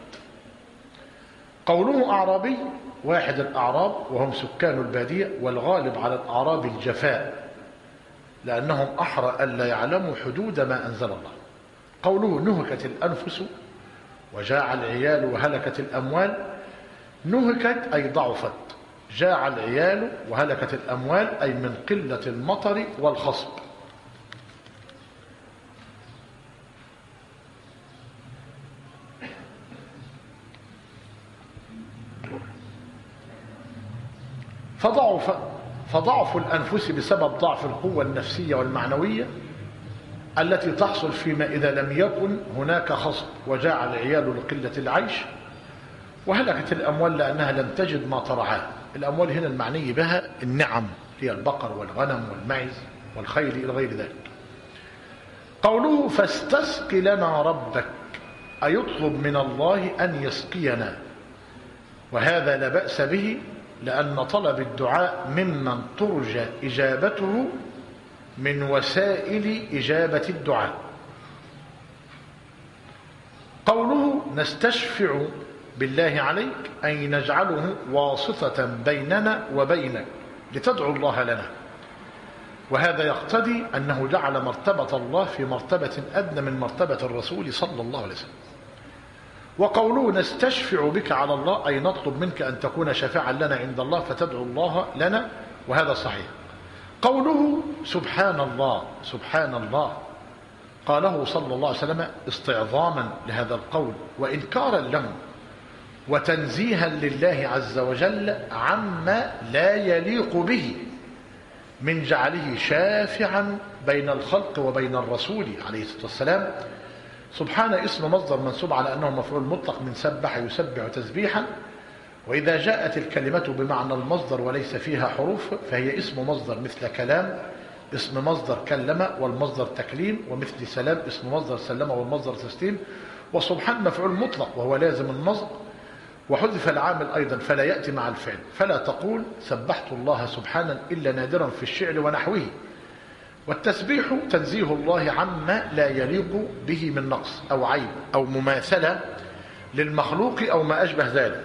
قوله أعرابي، واحد الأعراب وهم سكان البادية، والغالب على الأعراب الجفاء، لأنهم أحرى ألا يعلموا حدود ما أنزل الله. قوله نهكت الأنفس وجاع العيال وهلكت الأموال، نهكت أي ضعفت، جاع العيال وهلكت الأموال أي من قلة المطر والخصب. فضعف الأنفس بسبب ضعف القوة النفسية والمعنوية التي تحصل فيما إذا لم يكن هناك خصب، وجاع العيال لقلة العيش، وهلكت الأموال لأنها لم تجد ما ترعاه. الأموال هنا المعني بها النعم، هي البقر والغنم والمعز والخيل إلى غير ذلك. قوله فاستسق لنا ربك، أي يطلب من الله أن يسقينا، وهذا لا بأس به، لأن طلب الدعاء ممن ترجى إجابته من وسائل إجابة الدعاء. قوله نستشفع بالله عليك، أي نجعله واسطة بيننا وبينك لتدعو الله لنا، وهذا يقتضي أنه جعل مرتبة الله في مرتبة أدنى من مرتبة الرسول صلى الله عليه وسلم. وقوله نستشفع بك على الله، أي نطلب منك أن تكون شفاعا لنا عند الله فتدعو الله لنا، وهذا صحيح. قوله سبحان الله، سبحان الله قاله صلى الله عليه وسلم استعظاما لهذا القول وإنكارا له، وتنزيها لله عز وجل عما لا يليق به من جعله شافعا بين الخلق وبين الرسول عليه الصلاة والسلام. سبحان اسم مصدر منسوب على أنه مفعول مطلق من سبح يسبح تسبيحا، وإذا جاءت الكلمة بمعنى المصدر وليس فيها حروف فهي اسم مصدر، مثل كلام اسم مصدر كلم والمصدر تكليم، ومثل سلام اسم مصدر سلم والمصدر تسليم. وسبحان مفعول مطلق وهو لازم المصدر، وحذف العامل أيضا فلا يأتي مع الفعل، فلا تقول سبحت الله سبحانا إلا نادرا في الشعر ونحوه. والتسبيح تنزيه الله عما لا يليق به من نقص أو عيب أو مماثلة للمخلوق أو ما أشبه ذلك.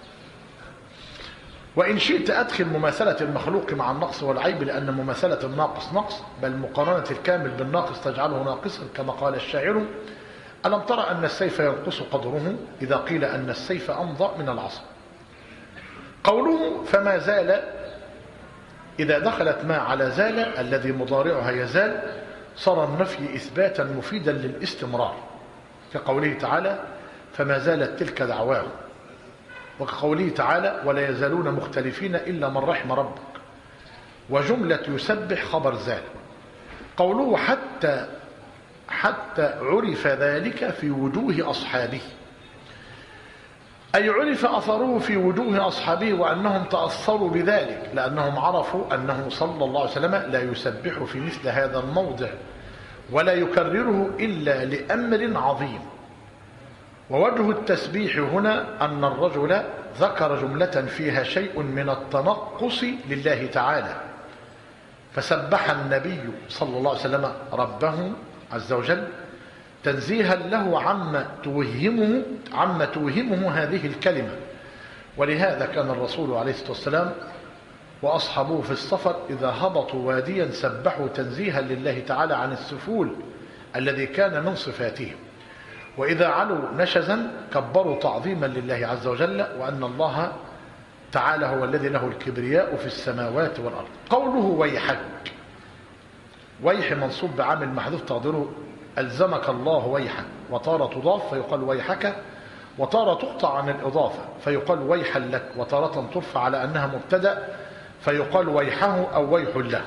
وإن شئت أدخل مماثلة المخلوق مع النقص والعيب، لأن مماثلة الناقص نقص، بل مقارنة الكامل بالناقص تجعله ناقصا، كما قال الشاعر ألم ترى أن السيف ينقص قدره إذا قيل أن السيف أمضى من العصا. قوله فما زال، إذا دخلت ما على زال الذي مضارعها يزال صار النفي إثباتا مفيدا للاستمرار، كقوله تعالى فما زالت تلك دعواهم، وكقوله تعالى ولا يزالون مختلفين إلا من رحم ربك، وجملة يسبح خبر زال. قوله حتى عرف ذلك في وجوه أصحابه، أي عرف أثره في وجوه أصحابه وأنهم تأثروا بذلك، لأنهم عرفوا أنه صلى الله عليه وسلم لا يسبح في مثل هذا الموضع ولا يكرره إلا لأمر عظيم. ووجه التسبيح هنا أن الرجل ذكر جملة فيها شيء من التنقص لله تعالى، فسبح النبي صلى الله عليه وسلم ربه عز وجل تنزيها له عما توهمه هذه الكلمة. ولهذا كان الرسول عليه الصلاة والسلام وأصحابه في السفر إذا هبطوا واديا سبحوا تنزيها لله تعالى عن السفول الذي كان من صفاتهم، وإذا علوا نشزا كبروا تعظيما لله عز وجل، وأن الله تعالى هو الذي له الكبرياء في السماوات والأرض. قوله ويحك، ويح منصوب بعامل محذوف تقديره ألزمك الله ويحك، وطار تضاف فيقال ويحك وتارة تقطع عن الإضافة فيقال ويحا لك، وتارة ترفع على أنها مبتدأ فيقال ويحه أو ويح له.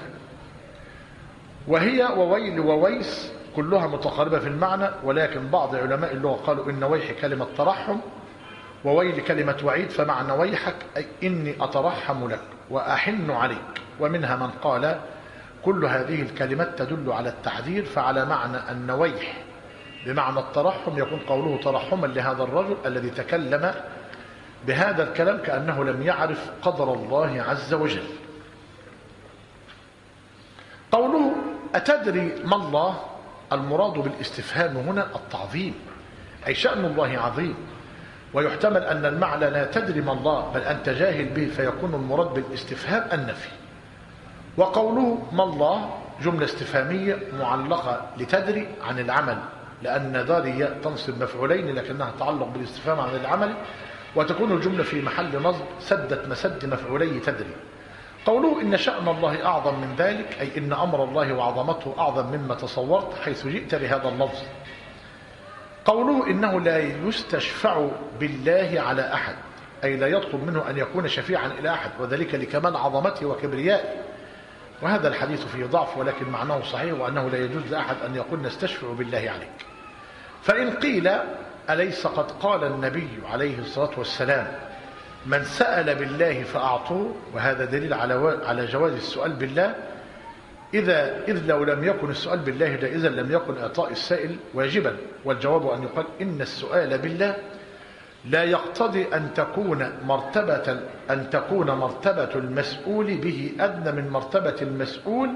وهي وويل وويس كلها متقاربة في المعنى، ولكن بعض علماء اللغة قالوا إن ويح كلمة ترحم وويل كلمة وعيد، فمعنى ويحك أي إني أترحم لك وأحن عليك. ومنها من قال كل هذه الكلمات تدل على التعذير، فعلى معنى أن ويح بمعنى الترحم يكون قوله ترحما لهذا الرجل الذي تكلم بهذا الكلام كأنه لم يعرف قدر الله عز وجل. قوله أتدري ما الله، المراد بالاستفهام هنا التعظيم، أي شأن الله عظيم. ويحتمل أن المعنى لا تدري ما الله بل أنت جاهل به، فيكون المراد بالاستفهام النفي. وقوله ما الله جملة استفهامية معلقة لتدري عن العمل، لأن داري تنصب مفعولين لكنها تعلق بالاستفهام عن العمل، وتكون الجملة في محل نصب سدت مسد مفعولي تدري. قوله إن شأن الله أعظم من ذلك، أي إن أمر الله وعظمته أعظم مما تصورت حيث جئت بهذا اللفظ. قوله إنه لا يستشفع بالله على أحد، أي لا يطلب منه أن يكون شفيعا إلى أحد، وذلك لكمال عظمته وكبريائه. وهذا الحديث فيه ضعف ولكن معناه صحيح، وأنه لا يجوز لأحد أن يقول نستشفع بالله عليك. فإن قيل أليس قد قال النبي عليه الصلاة والسلام من سأل بالله فأعطوه، وهذا دليل على جواز السؤال بالله، إذ لو لم يكن السؤال بالله جائزا لم يكن إعطاء السائل واجبا. والجواب أن يقال إن السؤال بالله لا يقتضي أن تكون مرتبة المسؤول به أدنى من مرتبة المسؤول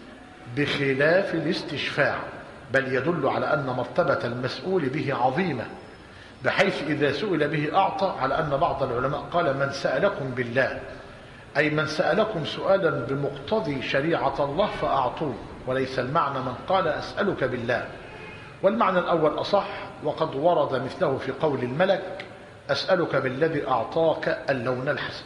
بخلاف الاستشفاع، بل يدل على أن مرتبة المسؤول به عظيمة، بحيث إذا سئل به أعطى، على أن بعض العلماء قال من سألكم بالله، أي من سألكم سؤالا بمقتضي شريعة الله فأعطوه، وليس المعنى من قال أسألك بالله. والمعنى الأول أصح، وقد ورد مثله في قول الملك أسألك بالذي أعطاك اللون الحسن.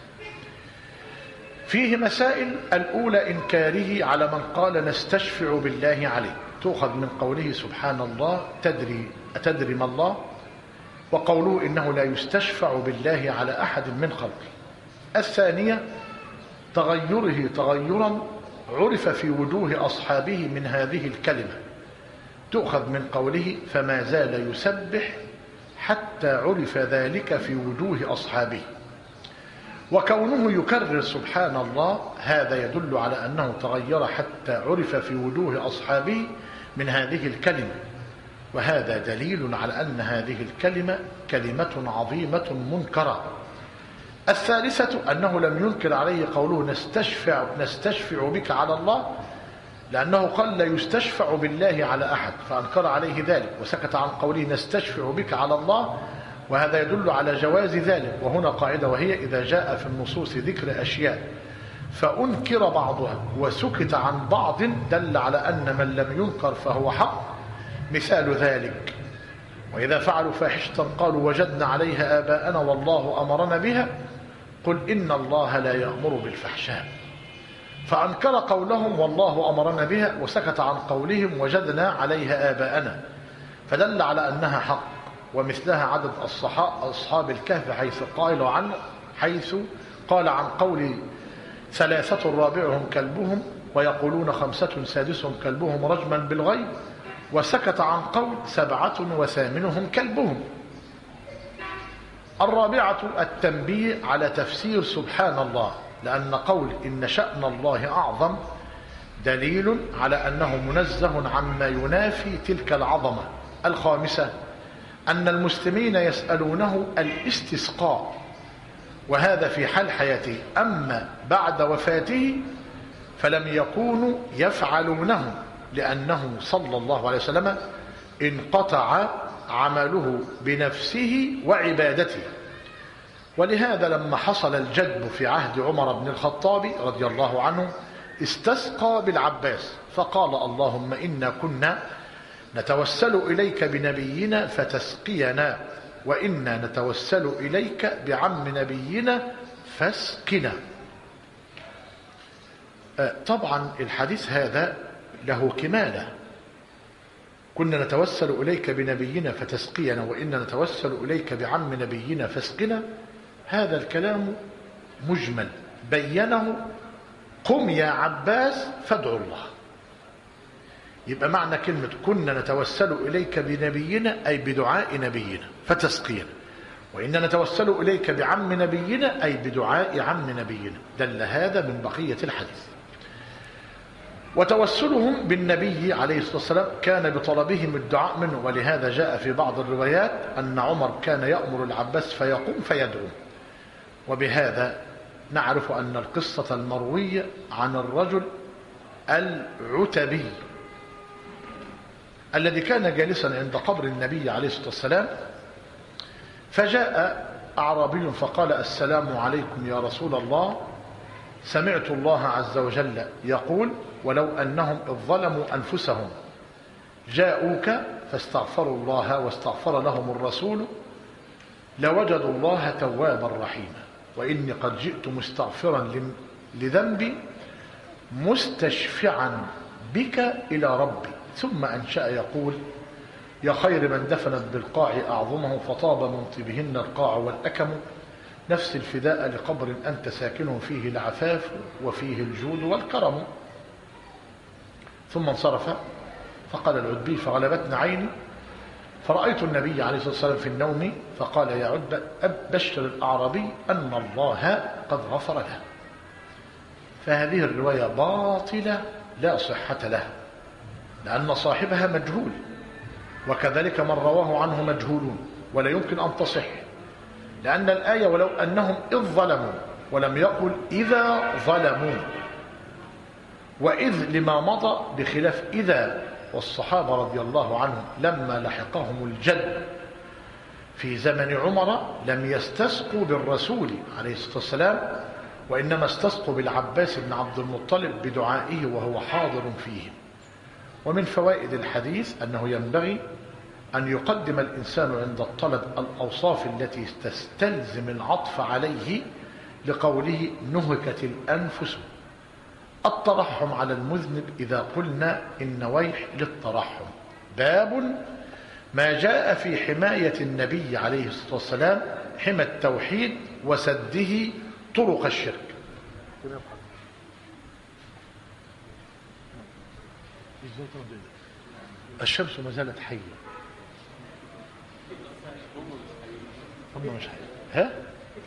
فيه مسائل. الأولى إنكاره على من قال نستشفع بالله عليه، تؤخذ من قوله سبحان الله أتدري ما الله، وقوله إنه لا يستشفع بالله على أحد من خلقه. الثانية تغيره تغيرا عرف في وجوه أصحابه من هذه الكلمة، تؤخذ من قوله فما زال يسبح حتى عرف ذلك في وجوه أصحابه. وكونه يكرر سبحان الله هذا يدل على أنه تغير حتى عرف في وجوه أصحابه من هذه الكلمة، وهذا دليل على أن هذه الكلمة كلمة عظيمة منكرة. الثالثة أنه لم ينكر عليه قوله نستشفع بك على الله، لأنه قال لا يستشفع بالله على أحد فأنكر عليه ذلك، وسكت عن قوله نستشفع بك على الله، وهذا يدل على جواز ذلك. وهنا قاعدة، وهي إذا جاء في النصوص ذكر أشياء فأنكر بعضها وسكت عن بعض دل على أن من لم ينكر فهو حق. مثال ذلك وإذا فعلوا فاحشة قالوا وجدنا عليها آباءنا والله أمرنا بها قل إن الله لا يأمر بالفحشاء، فأنكر قولهم والله أمرنا بها وسكت عن قولهم وجدنا عليها آباءنا، فدل على أنها حق. ومثلها عدد أصحاب الكهف حيث قال عن قول 3 رابعهم كلبهم ويقولون 5 سادسهم كلبهم رجما بالغيب، وسكت عن قول 7 وثامنهم كلبهم. الرابعة التنبيه على تفسير سبحان الله، لأن قول إن شأن الله أعظم دليل على أنه منزه عما ينافي تلك العظمة. الخامسة أن المسلمين يسألونه الاستسقاء، وهذا في حال حياته، أما بعد وفاته فلم يكونوا يفعلونه، لأنه صلى الله عليه وسلم انقطع عمله بنفسه وعبادته. ولهذا لما حصل الجدب في عهد عمر بن الخطاب رضي الله عنه استسقى بالعباس فقال اللهم إنا كنا نتوسل إليك بنبينا فتسقينا، وإنا نتوسل إليك بعم نبينا فاسقنا. طبعا الحديث هذا له كمالة، كنا نتوسل إليك بنبينا فتسقينا وإن نتوسل إليك بعم نبينا فاسقنا، هذا الكلام مجمل بينه قم يا عباس فادعوا الله. يبقى معنى كلمة كنا نتوسل إليك بنبينا أي بدعاء نبينا فتسقينا، وإن نتوسل إليك بعم نبينا أي بدعاء عم نبينا، دل هذا من بقية الحديث. وتوسلهم بالنبي عليه الصلاة والسلام كان بطلبهم الدعاء منه، ولهذا جاء في بعض الروايات أن عمر كان يأمر العباس فيقوم فيدعو. وبهذا نعرف أن القصة المروية عن الرجل العتبي الذي كان جالسا عند قبر النبي عليه الصلاة والسلام، فجاء أعرابي فقال السلام عليكم يا رسول الله، سمعت الله عز وجل يقول ولو أنهم إذ ظلموا أنفسهم جاءوك فاستغفروا الله واستغفر لهم الرسول لوجدوا الله توابا رحيما، وإني قد جئت مستغفرا لذنبي مستشفعا بك إلى ربي. ثم أنشأ يقول يا خير من دفنت بالقاع أعظمه فطاب من طيبهن القاع والأكم، نفس الفداء لقبر أنت ساكن فيه العفاف وفيه الجود والكرم. ثم انصرف فقال العتبي فغلبتنا عيني فرأيت النبي عليه الصلاة والسلام في النوم فقال يا عتبة أبشر الأعرابي أن الله قد غفر له. فهذه الرواية باطلة لا صحة لها، لأن صاحبها مجهول، وكذلك من رواه عنه مجهولون، ولا يمكن أن تصح، لأن الآية ولو أنهم إذ ظلموا ولم يقل إذا ظلموا، وإذ لما مضى بخلاف إذا. والصحابة رضي الله عنهم لما لحقهم الجد في زمن عمر لم يستسقوا بالرسول عليه الصلاة والسلام، وإنما استسقوا بالعباس بن عبد المطلب بدعائه وهو حاضر فيه. ومن فوائد الحديث أنه ينبغي أن يقدم الإنسان عند الطلب الأوصاف التي تستلزم العطف عليه، لقوله نهكت الأنفس. الترحم على المذنب إذا قلنا إن ويح للترحم. باب ما جاء في حماية النبي عليه الصلاة والسلام، حمى التوحيد وسده طرق الشرك. الشمس ما زالت حية، هم مش حية، ها؟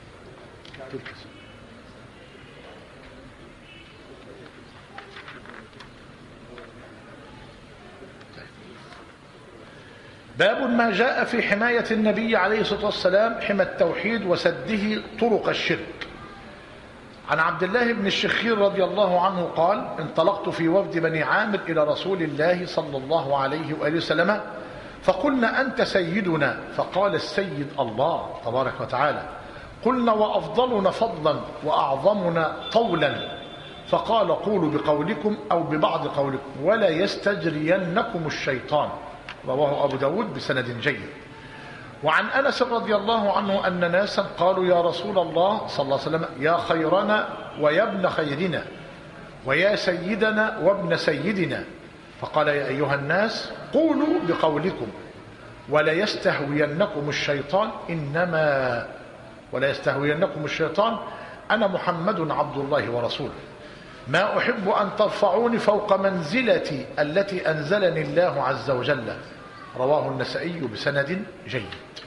باب ما جاء في حماية النبي عليه الصلاة والسلام، حمى التوحيد وسده طرق الشرك. عن عبد الله بن الشخير رضي الله عنه قال انطلقت في وفد بني عامر إلى رسول الله صلى الله عليه وآله وسلم فقلنا أنت سيدنا، فقال السيد الله تبارك وتعالى. قلنا وأفضلنا فضلا وأعظمنا طولا، فقال قولوا بقولكم أو ببعض قولكم ولا يستجرينكم الشيطان، رواه أبو داود بسند جيد. وعن أنس رضي الله عنه أن ناسا قالوا يا رسول الله صلى الله عليه وسلم يا خيرنا ويا ابن خيرنا ويا سيدنا وابن سيدنا، فقال يا أيها الناس قولوا بقولكم ولا يستهوينكم الشيطان ولا يستهوينكم الشيطان أنا محمد عبد الله ورسوله، ما أحب أن ترفعوني فوق منزلتي التي أنزلني الله عز وجل، رواه النسائي بسند جيد.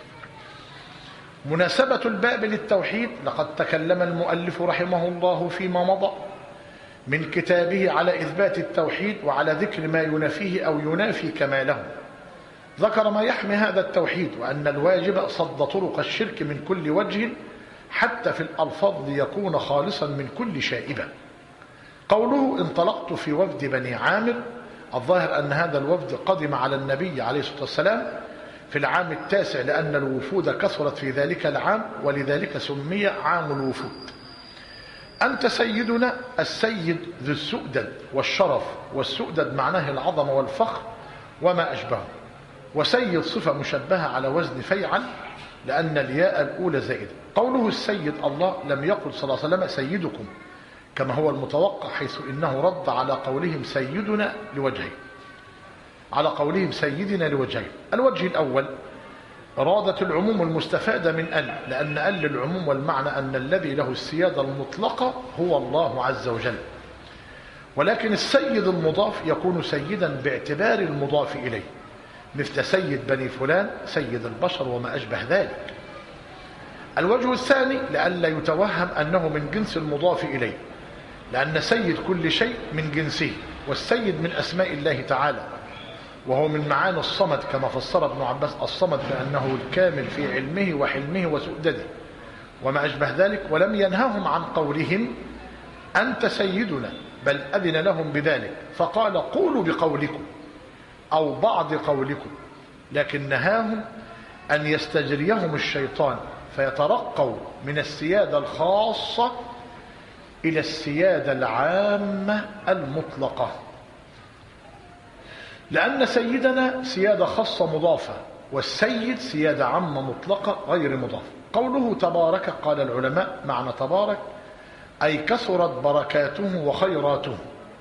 مناسبة الباب للتوحيد، لقد تكلم المؤلف رحمه الله فيما مضى من كتابه على إثبات التوحيد وعلى ذكر ما ينافيه أو ينافي كماله. ذكر ما يحمي هذا التوحيد، وأن الواجب صد طرق الشرك من كل وجه حتى في الألفاظ ليكون خالصا من كل شائبة. قوله انطلقت في وفد بني عامر، الظاهر أن هذا الوفد قدم على النبي عليه الصلاة والسلام في العام التاسع، لأن الوفود كثرت في ذلك العام ولذلك سمي عام الوفود. أنت سيدنا، السيد ذو السؤدد والشرف، والسؤدد معناه العظمة والفخر وما أشبهه، وسيد صفة مشبهة على وزن فيعل لأن الياء الأولى زائدة. قوله السيد الله لم يقل صلى الله عليه وسلم سيدكم كما هو المتوقع، حيث إنه رد على قولهم سيدنا لوجهه. على قولهم سيدنا لوجهين. الوجه الأول إرادة العموم المستفادة من لأن للعموم، والمعنى أن الذي له السيادة المطلقة هو الله عز وجل، ولكن السيد المضاف يكون سيدا باعتبار المضاف إليه، مثل سيد بني فلان، سيد البشر وما أشبه ذلك. الوجه الثاني لئلا يتوهم أنه من جنس المضاف إليه، لأن سيد كل شيء من جنسه، والسيد من أسماء الله تعالى، وهو من معاني الصمد، كما فسر ابن عباس الصمد بأنه الكامل في علمه وحلمه وسؤدده وما أشبه ذلك. ولم ينههم عن قولهم أنت سيدنا، بل أذن لهم بذلك فقال قولوا بقولكم أو بعض قولكم، لكن نهاهم أن يستجريهم الشيطان فيترقوا من السيادة الخاصة إلى السيادة العامة المطلقة، لأن سيدنا سيادة خاصة مضافة، والسيد سيادة عامة مطلقة غير مضافة. قوله تبارك، قال العلماء معنى تبارك أي كثرت بركاته وخيراته،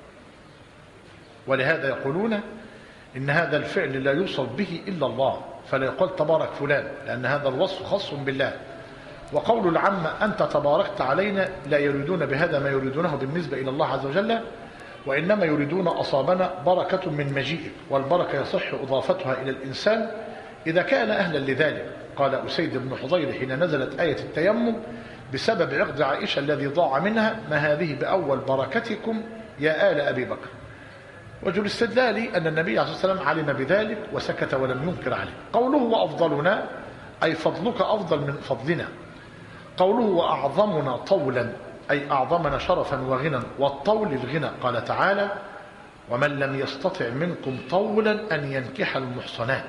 ولهذا يقولون إن هذا الفعل لا يوصف به إلا الله، فلا يقول تبارك فلان، لأن هذا الوصف خاص بالله. وقول العامة أنت تباركت علينا لا يريدون بهذا ما يريدونه بالنسبة إلى الله عز وجل، وإنما يريدون أصابنا بركة من مجيئك، والبركة يصح إضافتها إلى الإنسان إذا كان أهلا لذلك. قال أسيد بن حضير حين نزلت آية التيمم بسبب عقد عائشة الذي ضاع منها: ما هذه بأول بركتكم يا آل أبي بكر. وجه الاستدلال أن النبي عليه الصلاة والسلام علم بذلك وسكت ولم ينكر عليه. قوله وأفضلنا أي فضلك أفضل من فضلنا. قوله وأعظمنا طولا أي أعظمنا شرفا وغنى، والطول الغنى. قال تعالى ومن لم يستطع منكم طولا أن ينكح المحصنات.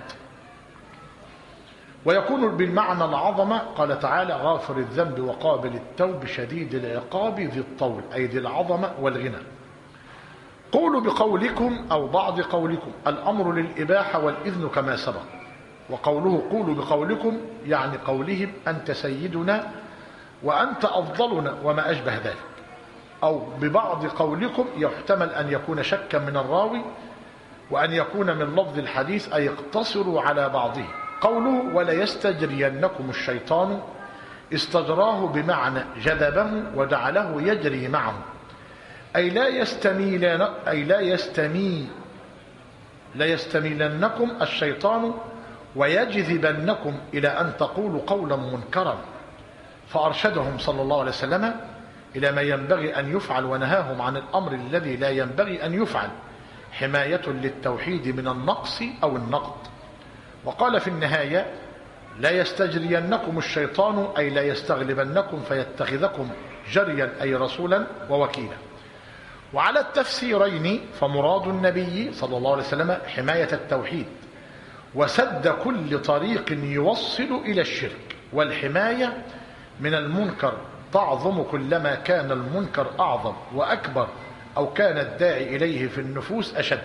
ويكون بالمعنى العظمة. قال تعالى غافر الذنب وقابل التوب شديد العقاب ذي الطول، أي ذي العظمة والغنى. قولوا بقولكم أو بعض قولكم، الأمر للإباحة والإذن كما سبق. وقوله قولوا بقولكم يعني قولهم أنت سيدنا وأنت أفضلنا وما أشبه ذلك. أو ببعض قولكم يحتمل أن يكون شكا من الراوي، وأن يكون من لفظ الحديث أي اقتصروا على بعضه. قوله ولا يستجرينكم الشيطان، استجراه بمعنى جذبه وجعله يجري معه، أي لا يستميلنكم الشيطان ويجذبنكم إلى أن تقولوا قولا منكرا، فأرشدهم صلى الله عليه وسلم إلى ما ينبغي أن يفعل، ونهاهم عن الأمر الذي لا ينبغي أن يفعل، حماية للتوحيد من النقص أو النقد. وقال في النهاية لا يستجرينكم الشيطان أي لا يستغلبنكم فيتخذكم جريا أي رسولا ووكيلا. وعلى التفسيرين فمراد النبي صلى الله عليه وسلم حماية التوحيد وسد كل طريق يوصل إلى الشرك، والحماية من المنكر تعظم كلما كان المنكر أعظم وأكبر، أو كان الداعي إليه في النفوس أشد.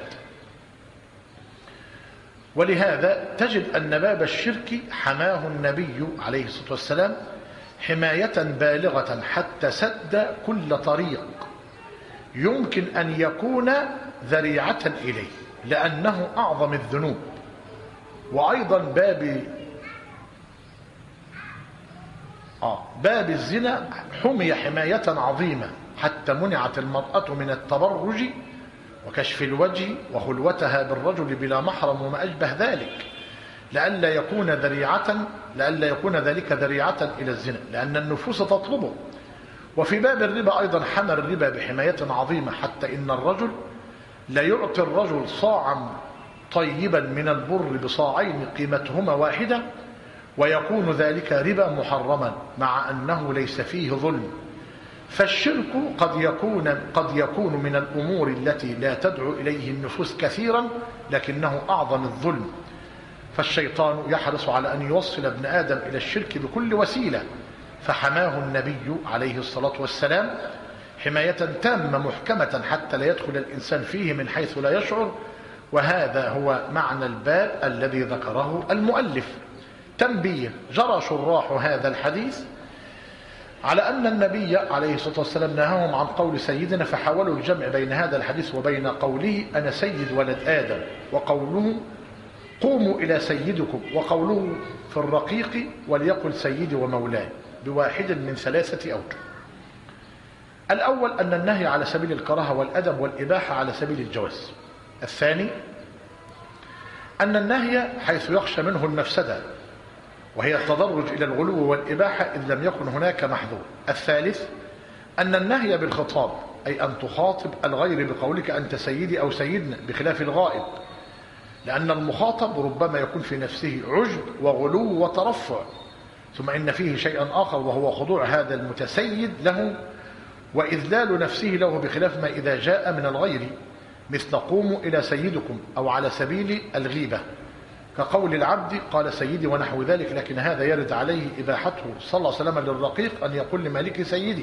ولهذا تجد أن باب الشرك حماه النبي عليه الصلاة والسلام حماية بالغة حتى سد كل طريق يمكن أن يكون ذريعة إليه، لأنه أعظم الذنوب. وأيضا باب الزنا حمي حماية عظيمة حتى منعت المرأة من التبرج وكشف الوجه وخلوتها بالرجل بلا محرم وما أشبه ذلك، لئلا يكون ذلك ذريعة إلى الزنا، لأن النفوس تطلبه. وفي باب الربا أيضا حمى الربا بحماية عظيمة، حتى إن الرجل لا يعطي الرجل صاعا طيبا من البر بصاعين قيمتهما واحدة، ويكون ذلك ربا محرما مع أنه ليس فيه ظلم. فالشرك قد يكون من الأمور التي لا تدعو إليه النفوس كثيرا، لكنه أعظم الظلم. فالشيطان يحرص على أن يوصل ابن آدم إلى الشرك بكل وسيلة، فحماه النبي عليه الصلاة والسلام حماية تامة محكمة حتى لا يدخل الإنسان فيه من حيث لا يشعر. وهذا هو معنى الباب الذي ذكره المؤلف. تنبيه: جرى شراح هذا الحديث على أن النبي عليه الصلاة والسلام نهاهم عن قول سيدنا، فحاولوا الجمع بين هذا الحديث وبين قوله أنا سيد ولد آدم، وقوله قوموا إلى سيدكم، وقوله في الرقيق وليقل سيدي ومولاي، بواحد من 3 أوجه. الأول أن النهي على سبيل الكراهة والأدب والإباحة على سبيل الجواز. الثاني أن النهي حيث يخشى منه المفسدة، وهي التدرج إلى الغلو والإباحة إذ لم يكن هناك محذور. الثالث أن النهي بالخطاب، أي أن تخاطب الغير بقولك أنت سيدي أو سيدنا، بخلاف الغائب، لأن المخاطب ربما يكون في نفسه عجب وغلو وترفع، ثم إن فيه شيئا آخر وهو خضوع هذا المتسيد له وإذلال نفسه له، بخلاف ما إذا جاء من الغير، مثل قوموا إلى سيدكم، أو على سبيل الغيبة كقول العبد قال سيدي ونحو ذلك، لكن هذا يرد عليه إباحته صلى الله عليه وسلم للرقيق أن يقول لمالك سيدي.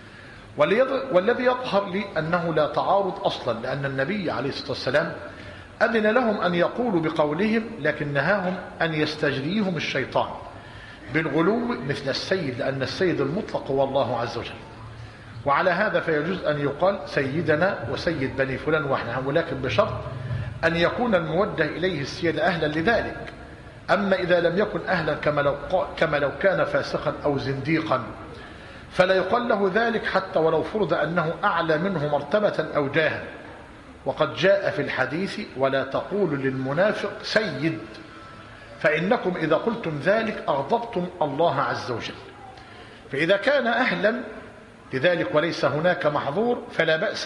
والذي يظهر لي أنه لا تعارض أصلا، لأن النبي عليه الصلاة والسلام أذن لهم أن يقولوا بقولهم، لكن نهاهم أن يستجريهم الشيطان بالغلو مثل السيد، لأن السيد المطلق هو الله عز وجل. وعلى هذا فيجوز أن يقال سيدنا وسيد بني فلان ونحن، ولكن بشرط أن يكون الموجه إليه السيادة أهلا لذلك. أما إذا لم يكن أهلا كما لو كان فاسقا أو زنديقا فلا يقال له ذلك، حتى ولو فرض أنه أعلى منه مرتبة أو جاها. وقد جاء في الحديث ولا تقولوا للمنافق سيد، فإنكم إذا قلتم ذلك أغضبتم الله عز وجل. فإذا كان أهلا لذلك وليس هناك محظور فلا بأس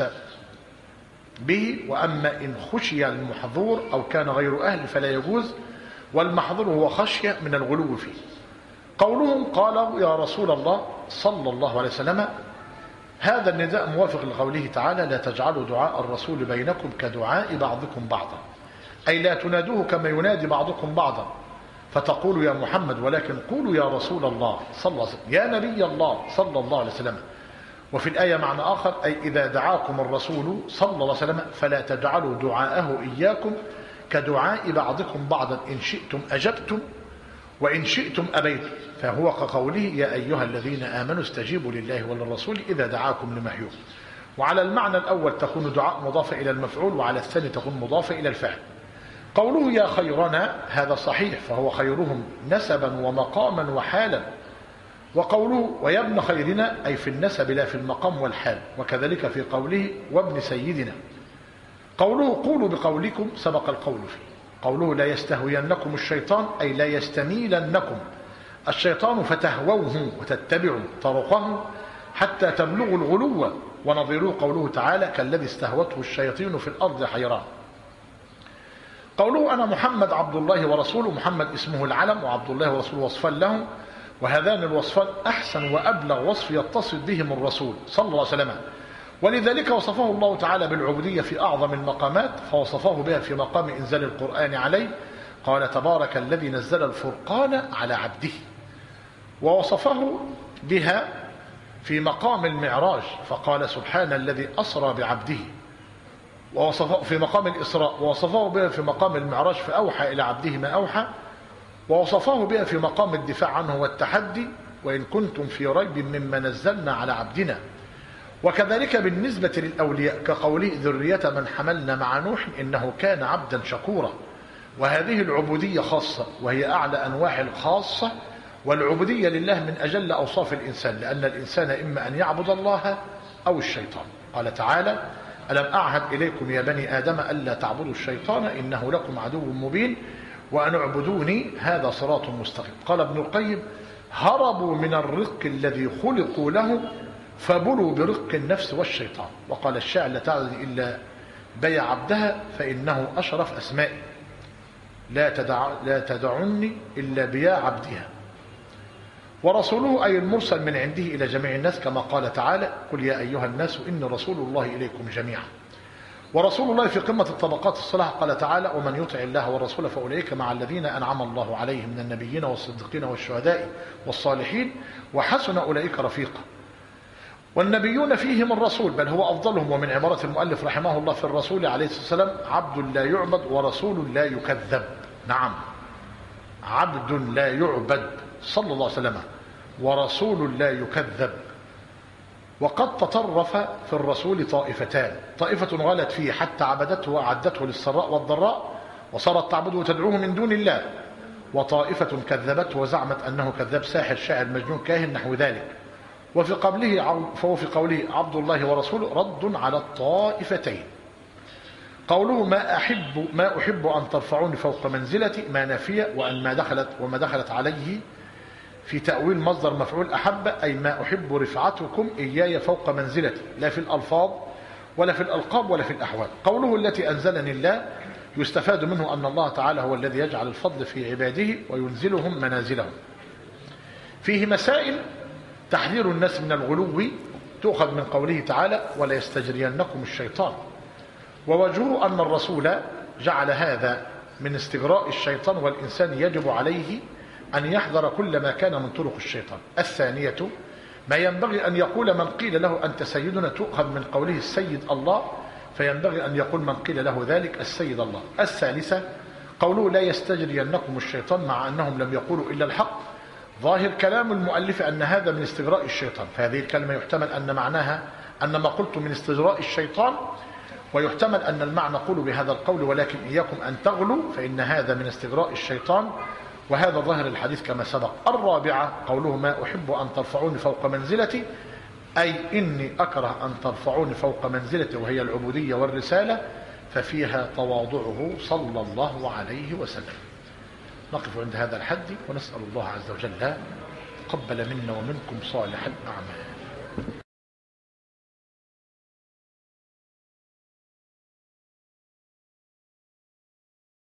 به، وأما إن خشي المحظور أو كان غير أهل فلا يجوز، والمحظور هو خشية من الغلو فيه. قولهم قالوا يا رسول الله صلى الله عليه وسلم، هذا النداء موافق لقوله تعالى لا تجعلوا دعاء الرسول بينكم كدعاء بعضكم بعضا، أي لا تنادوه كما ينادي بعضكم بعضا فتقولوا يا محمد، ولكن قولوا يا رسول الله صلى الله عليه وسلم، يا نبي الله صلى الله عليه وسلم. وفي الآية معنى آخر، أي إذا دعاكم الرسول صلى الله عليه وسلم فلا تجعلوا دعاءه إياكم كدعاء بعضكم بعضا، إن شئتم أجبتم وإن شئتم أبيتم، فهو كقوله يا أيها الذين آمنوا استجيبوا لله وللرسول إذا دعاكم لما يحييكم. وعلى المعنى الأول تكون دعاء مضافة إلى المفعول، وعلى الثاني تكون مضافة إلى الفعل. قوله يا خيرنا هذا صحيح، فهو خيرهم نسبا ومقاما وحالا. وقوله ويا ابن خيرنا أي في النسب لا في المقام والحال، وكذلك في قوله وابن سيدنا. قوله قولوا بقولكم سبق القول فيه. قوله لا يستهوينكم الشيطان أي لا يستميلنكم الشيطان فتهووه وتتبعوا طرقه حتى تبلغوا الغلو، ونظيروه قوله تعالى كالذي استهوته الشياطين في الأرض حيران. قوله أنا محمد عبد الله ورسوله، محمد اسمه العلم وعبد الله ورسوله وصفا له، وهذان الوصفان أحسن وأبلغ وصف يتصل بهم الرسول صلى الله عليه وسلم، ولذلك وصفه الله تعالى بالعبودية في أعظم المقامات، فوصفه بها في مقام إنزال القرآن عليه، قال تبارك الذي نزل الفرقان على عبده. ووصفه بها في مقام المعراج فقال سبحان الذي أسرى بعبده، ووصفه في مقام الإسراء، ووصفه بها في مقام المعراج فأوحى إلى عبده ما أوحى، ووصفه بها في مقام الدفاع عنه والتحدي وإن كنتم في ريب مما نزلنا على عبدنا. وكذلك بالنسبة للأولياء كقوله ذرية من حملنا مع نوح إنه كان عبدا شكورا. وهذه العبودية خاصة، وهي أعلى أنواع الخاصة، والعبودية لله من أجل أوصاف الإنسان، لأن الإنسان إما أن يعبد الله أو الشيطان. قال تعالى ألم أعهد إليكم يا بني آدم ألا تعبدوا الشيطان إنه لكم عدو مبين وأن اعبدوني هذا صراط مستقيم. قال ابن القيم هربوا من الرق الذي خلقوا له فبلوا برق النفس والشيطان. وقال الشاعر لا تعبد إلا بيع عبدها فإنه أشرف أسمائي، لا تدعني إلا بيع عبدها. ورسوله أي المرسل من عنده إلى جميع الناس، كما قال تعالى قل يا أيها الناس إني رسول الله إليكم جميعا. ورسول الله في قمة الطبقات الصلاح قال تعالى ومن يطع الله والرسول فأولئك مع الذين أنعم الله عليهم من النبيين والصديقين والشهداء والصالحين وحسن أولئك رفيقا. والنبيون فيهم الرسول بل هو أفضلهم. ومن عبارة المؤلف رحمه الله في الرسول عليه الصلاة والسلام عبد لا يعبد ورسول لا يكذب. نعم، عبد لا يعبد صلى الله عليه وسلم ورسول لا يكذب. وقد تطرف في الرسول طائفتان، طائفة غلت فيه حتى عبدته وأعدته للسراء والضراء وصارت تعبده وتدعوه من دون الله، وطائفة كذبته وزعمت أنه كذاب ساحر شاعر مجنون كاهن نحو ذلك. فهو في قوله عبد الله ورسوله رد على الطائفتين. قوله ما أحب أن ترفعوني فوق منزلتي ما نافية، وما دخلت عليه في تأويل مصدر مفعول أحب، أي ما أحب رفعتكم إياي فوق منزلتي، لا في الألفاظ ولا في الألقاب ولا في الأحوال. قوله التي أنزلني الله يستفاد منه أن الله تعالى هو الذي يجعل الفضل في عباده وينزلهم منازلهم. فيه مسائل: تحذير الناس من الغلو تؤخذ من قوله تعالى ولا يستجرينكم الشيطان، ووجهه أن الرسول جعل هذا من استجراء الشيطان، والإنسان يجب عليه أن يحذر كل ما كان من طرق الشيطان. الثانية ما ينبغي أن يقول من قيل له أنت سيدنا تؤخذ من قوله السيد الله، فينبغي أن يقول من قيل له ذلك السيد الله. الثالثة قوله لا يستجرينكم الشيطان، مع أنهم لم يقولوا إلا الحق، ظاهر كلام المؤلف أن هذا من استجراء الشيطان، فهذه الكلمة يحتمل أن معناها أن ما قلت من استجراء الشيطان، ويحتمل أن المعنى قولوا بهذا القول ولكن إياكم أن تغلوا فإن هذا من استجراء الشيطان، وهذا ظاهر الحديث كما سبق. الرابعة قوله ما أحب أن ترفعوني فوق منزلتي، أي إني أكره أن ترفعوني فوق منزلتي وهي العبودية والرسالة، ففيها تواضعه صلى الله عليه وسلم. نقف عند هذا الحد ونسأل الله عز وجل قبل منا ومنكم صالح الأعمال.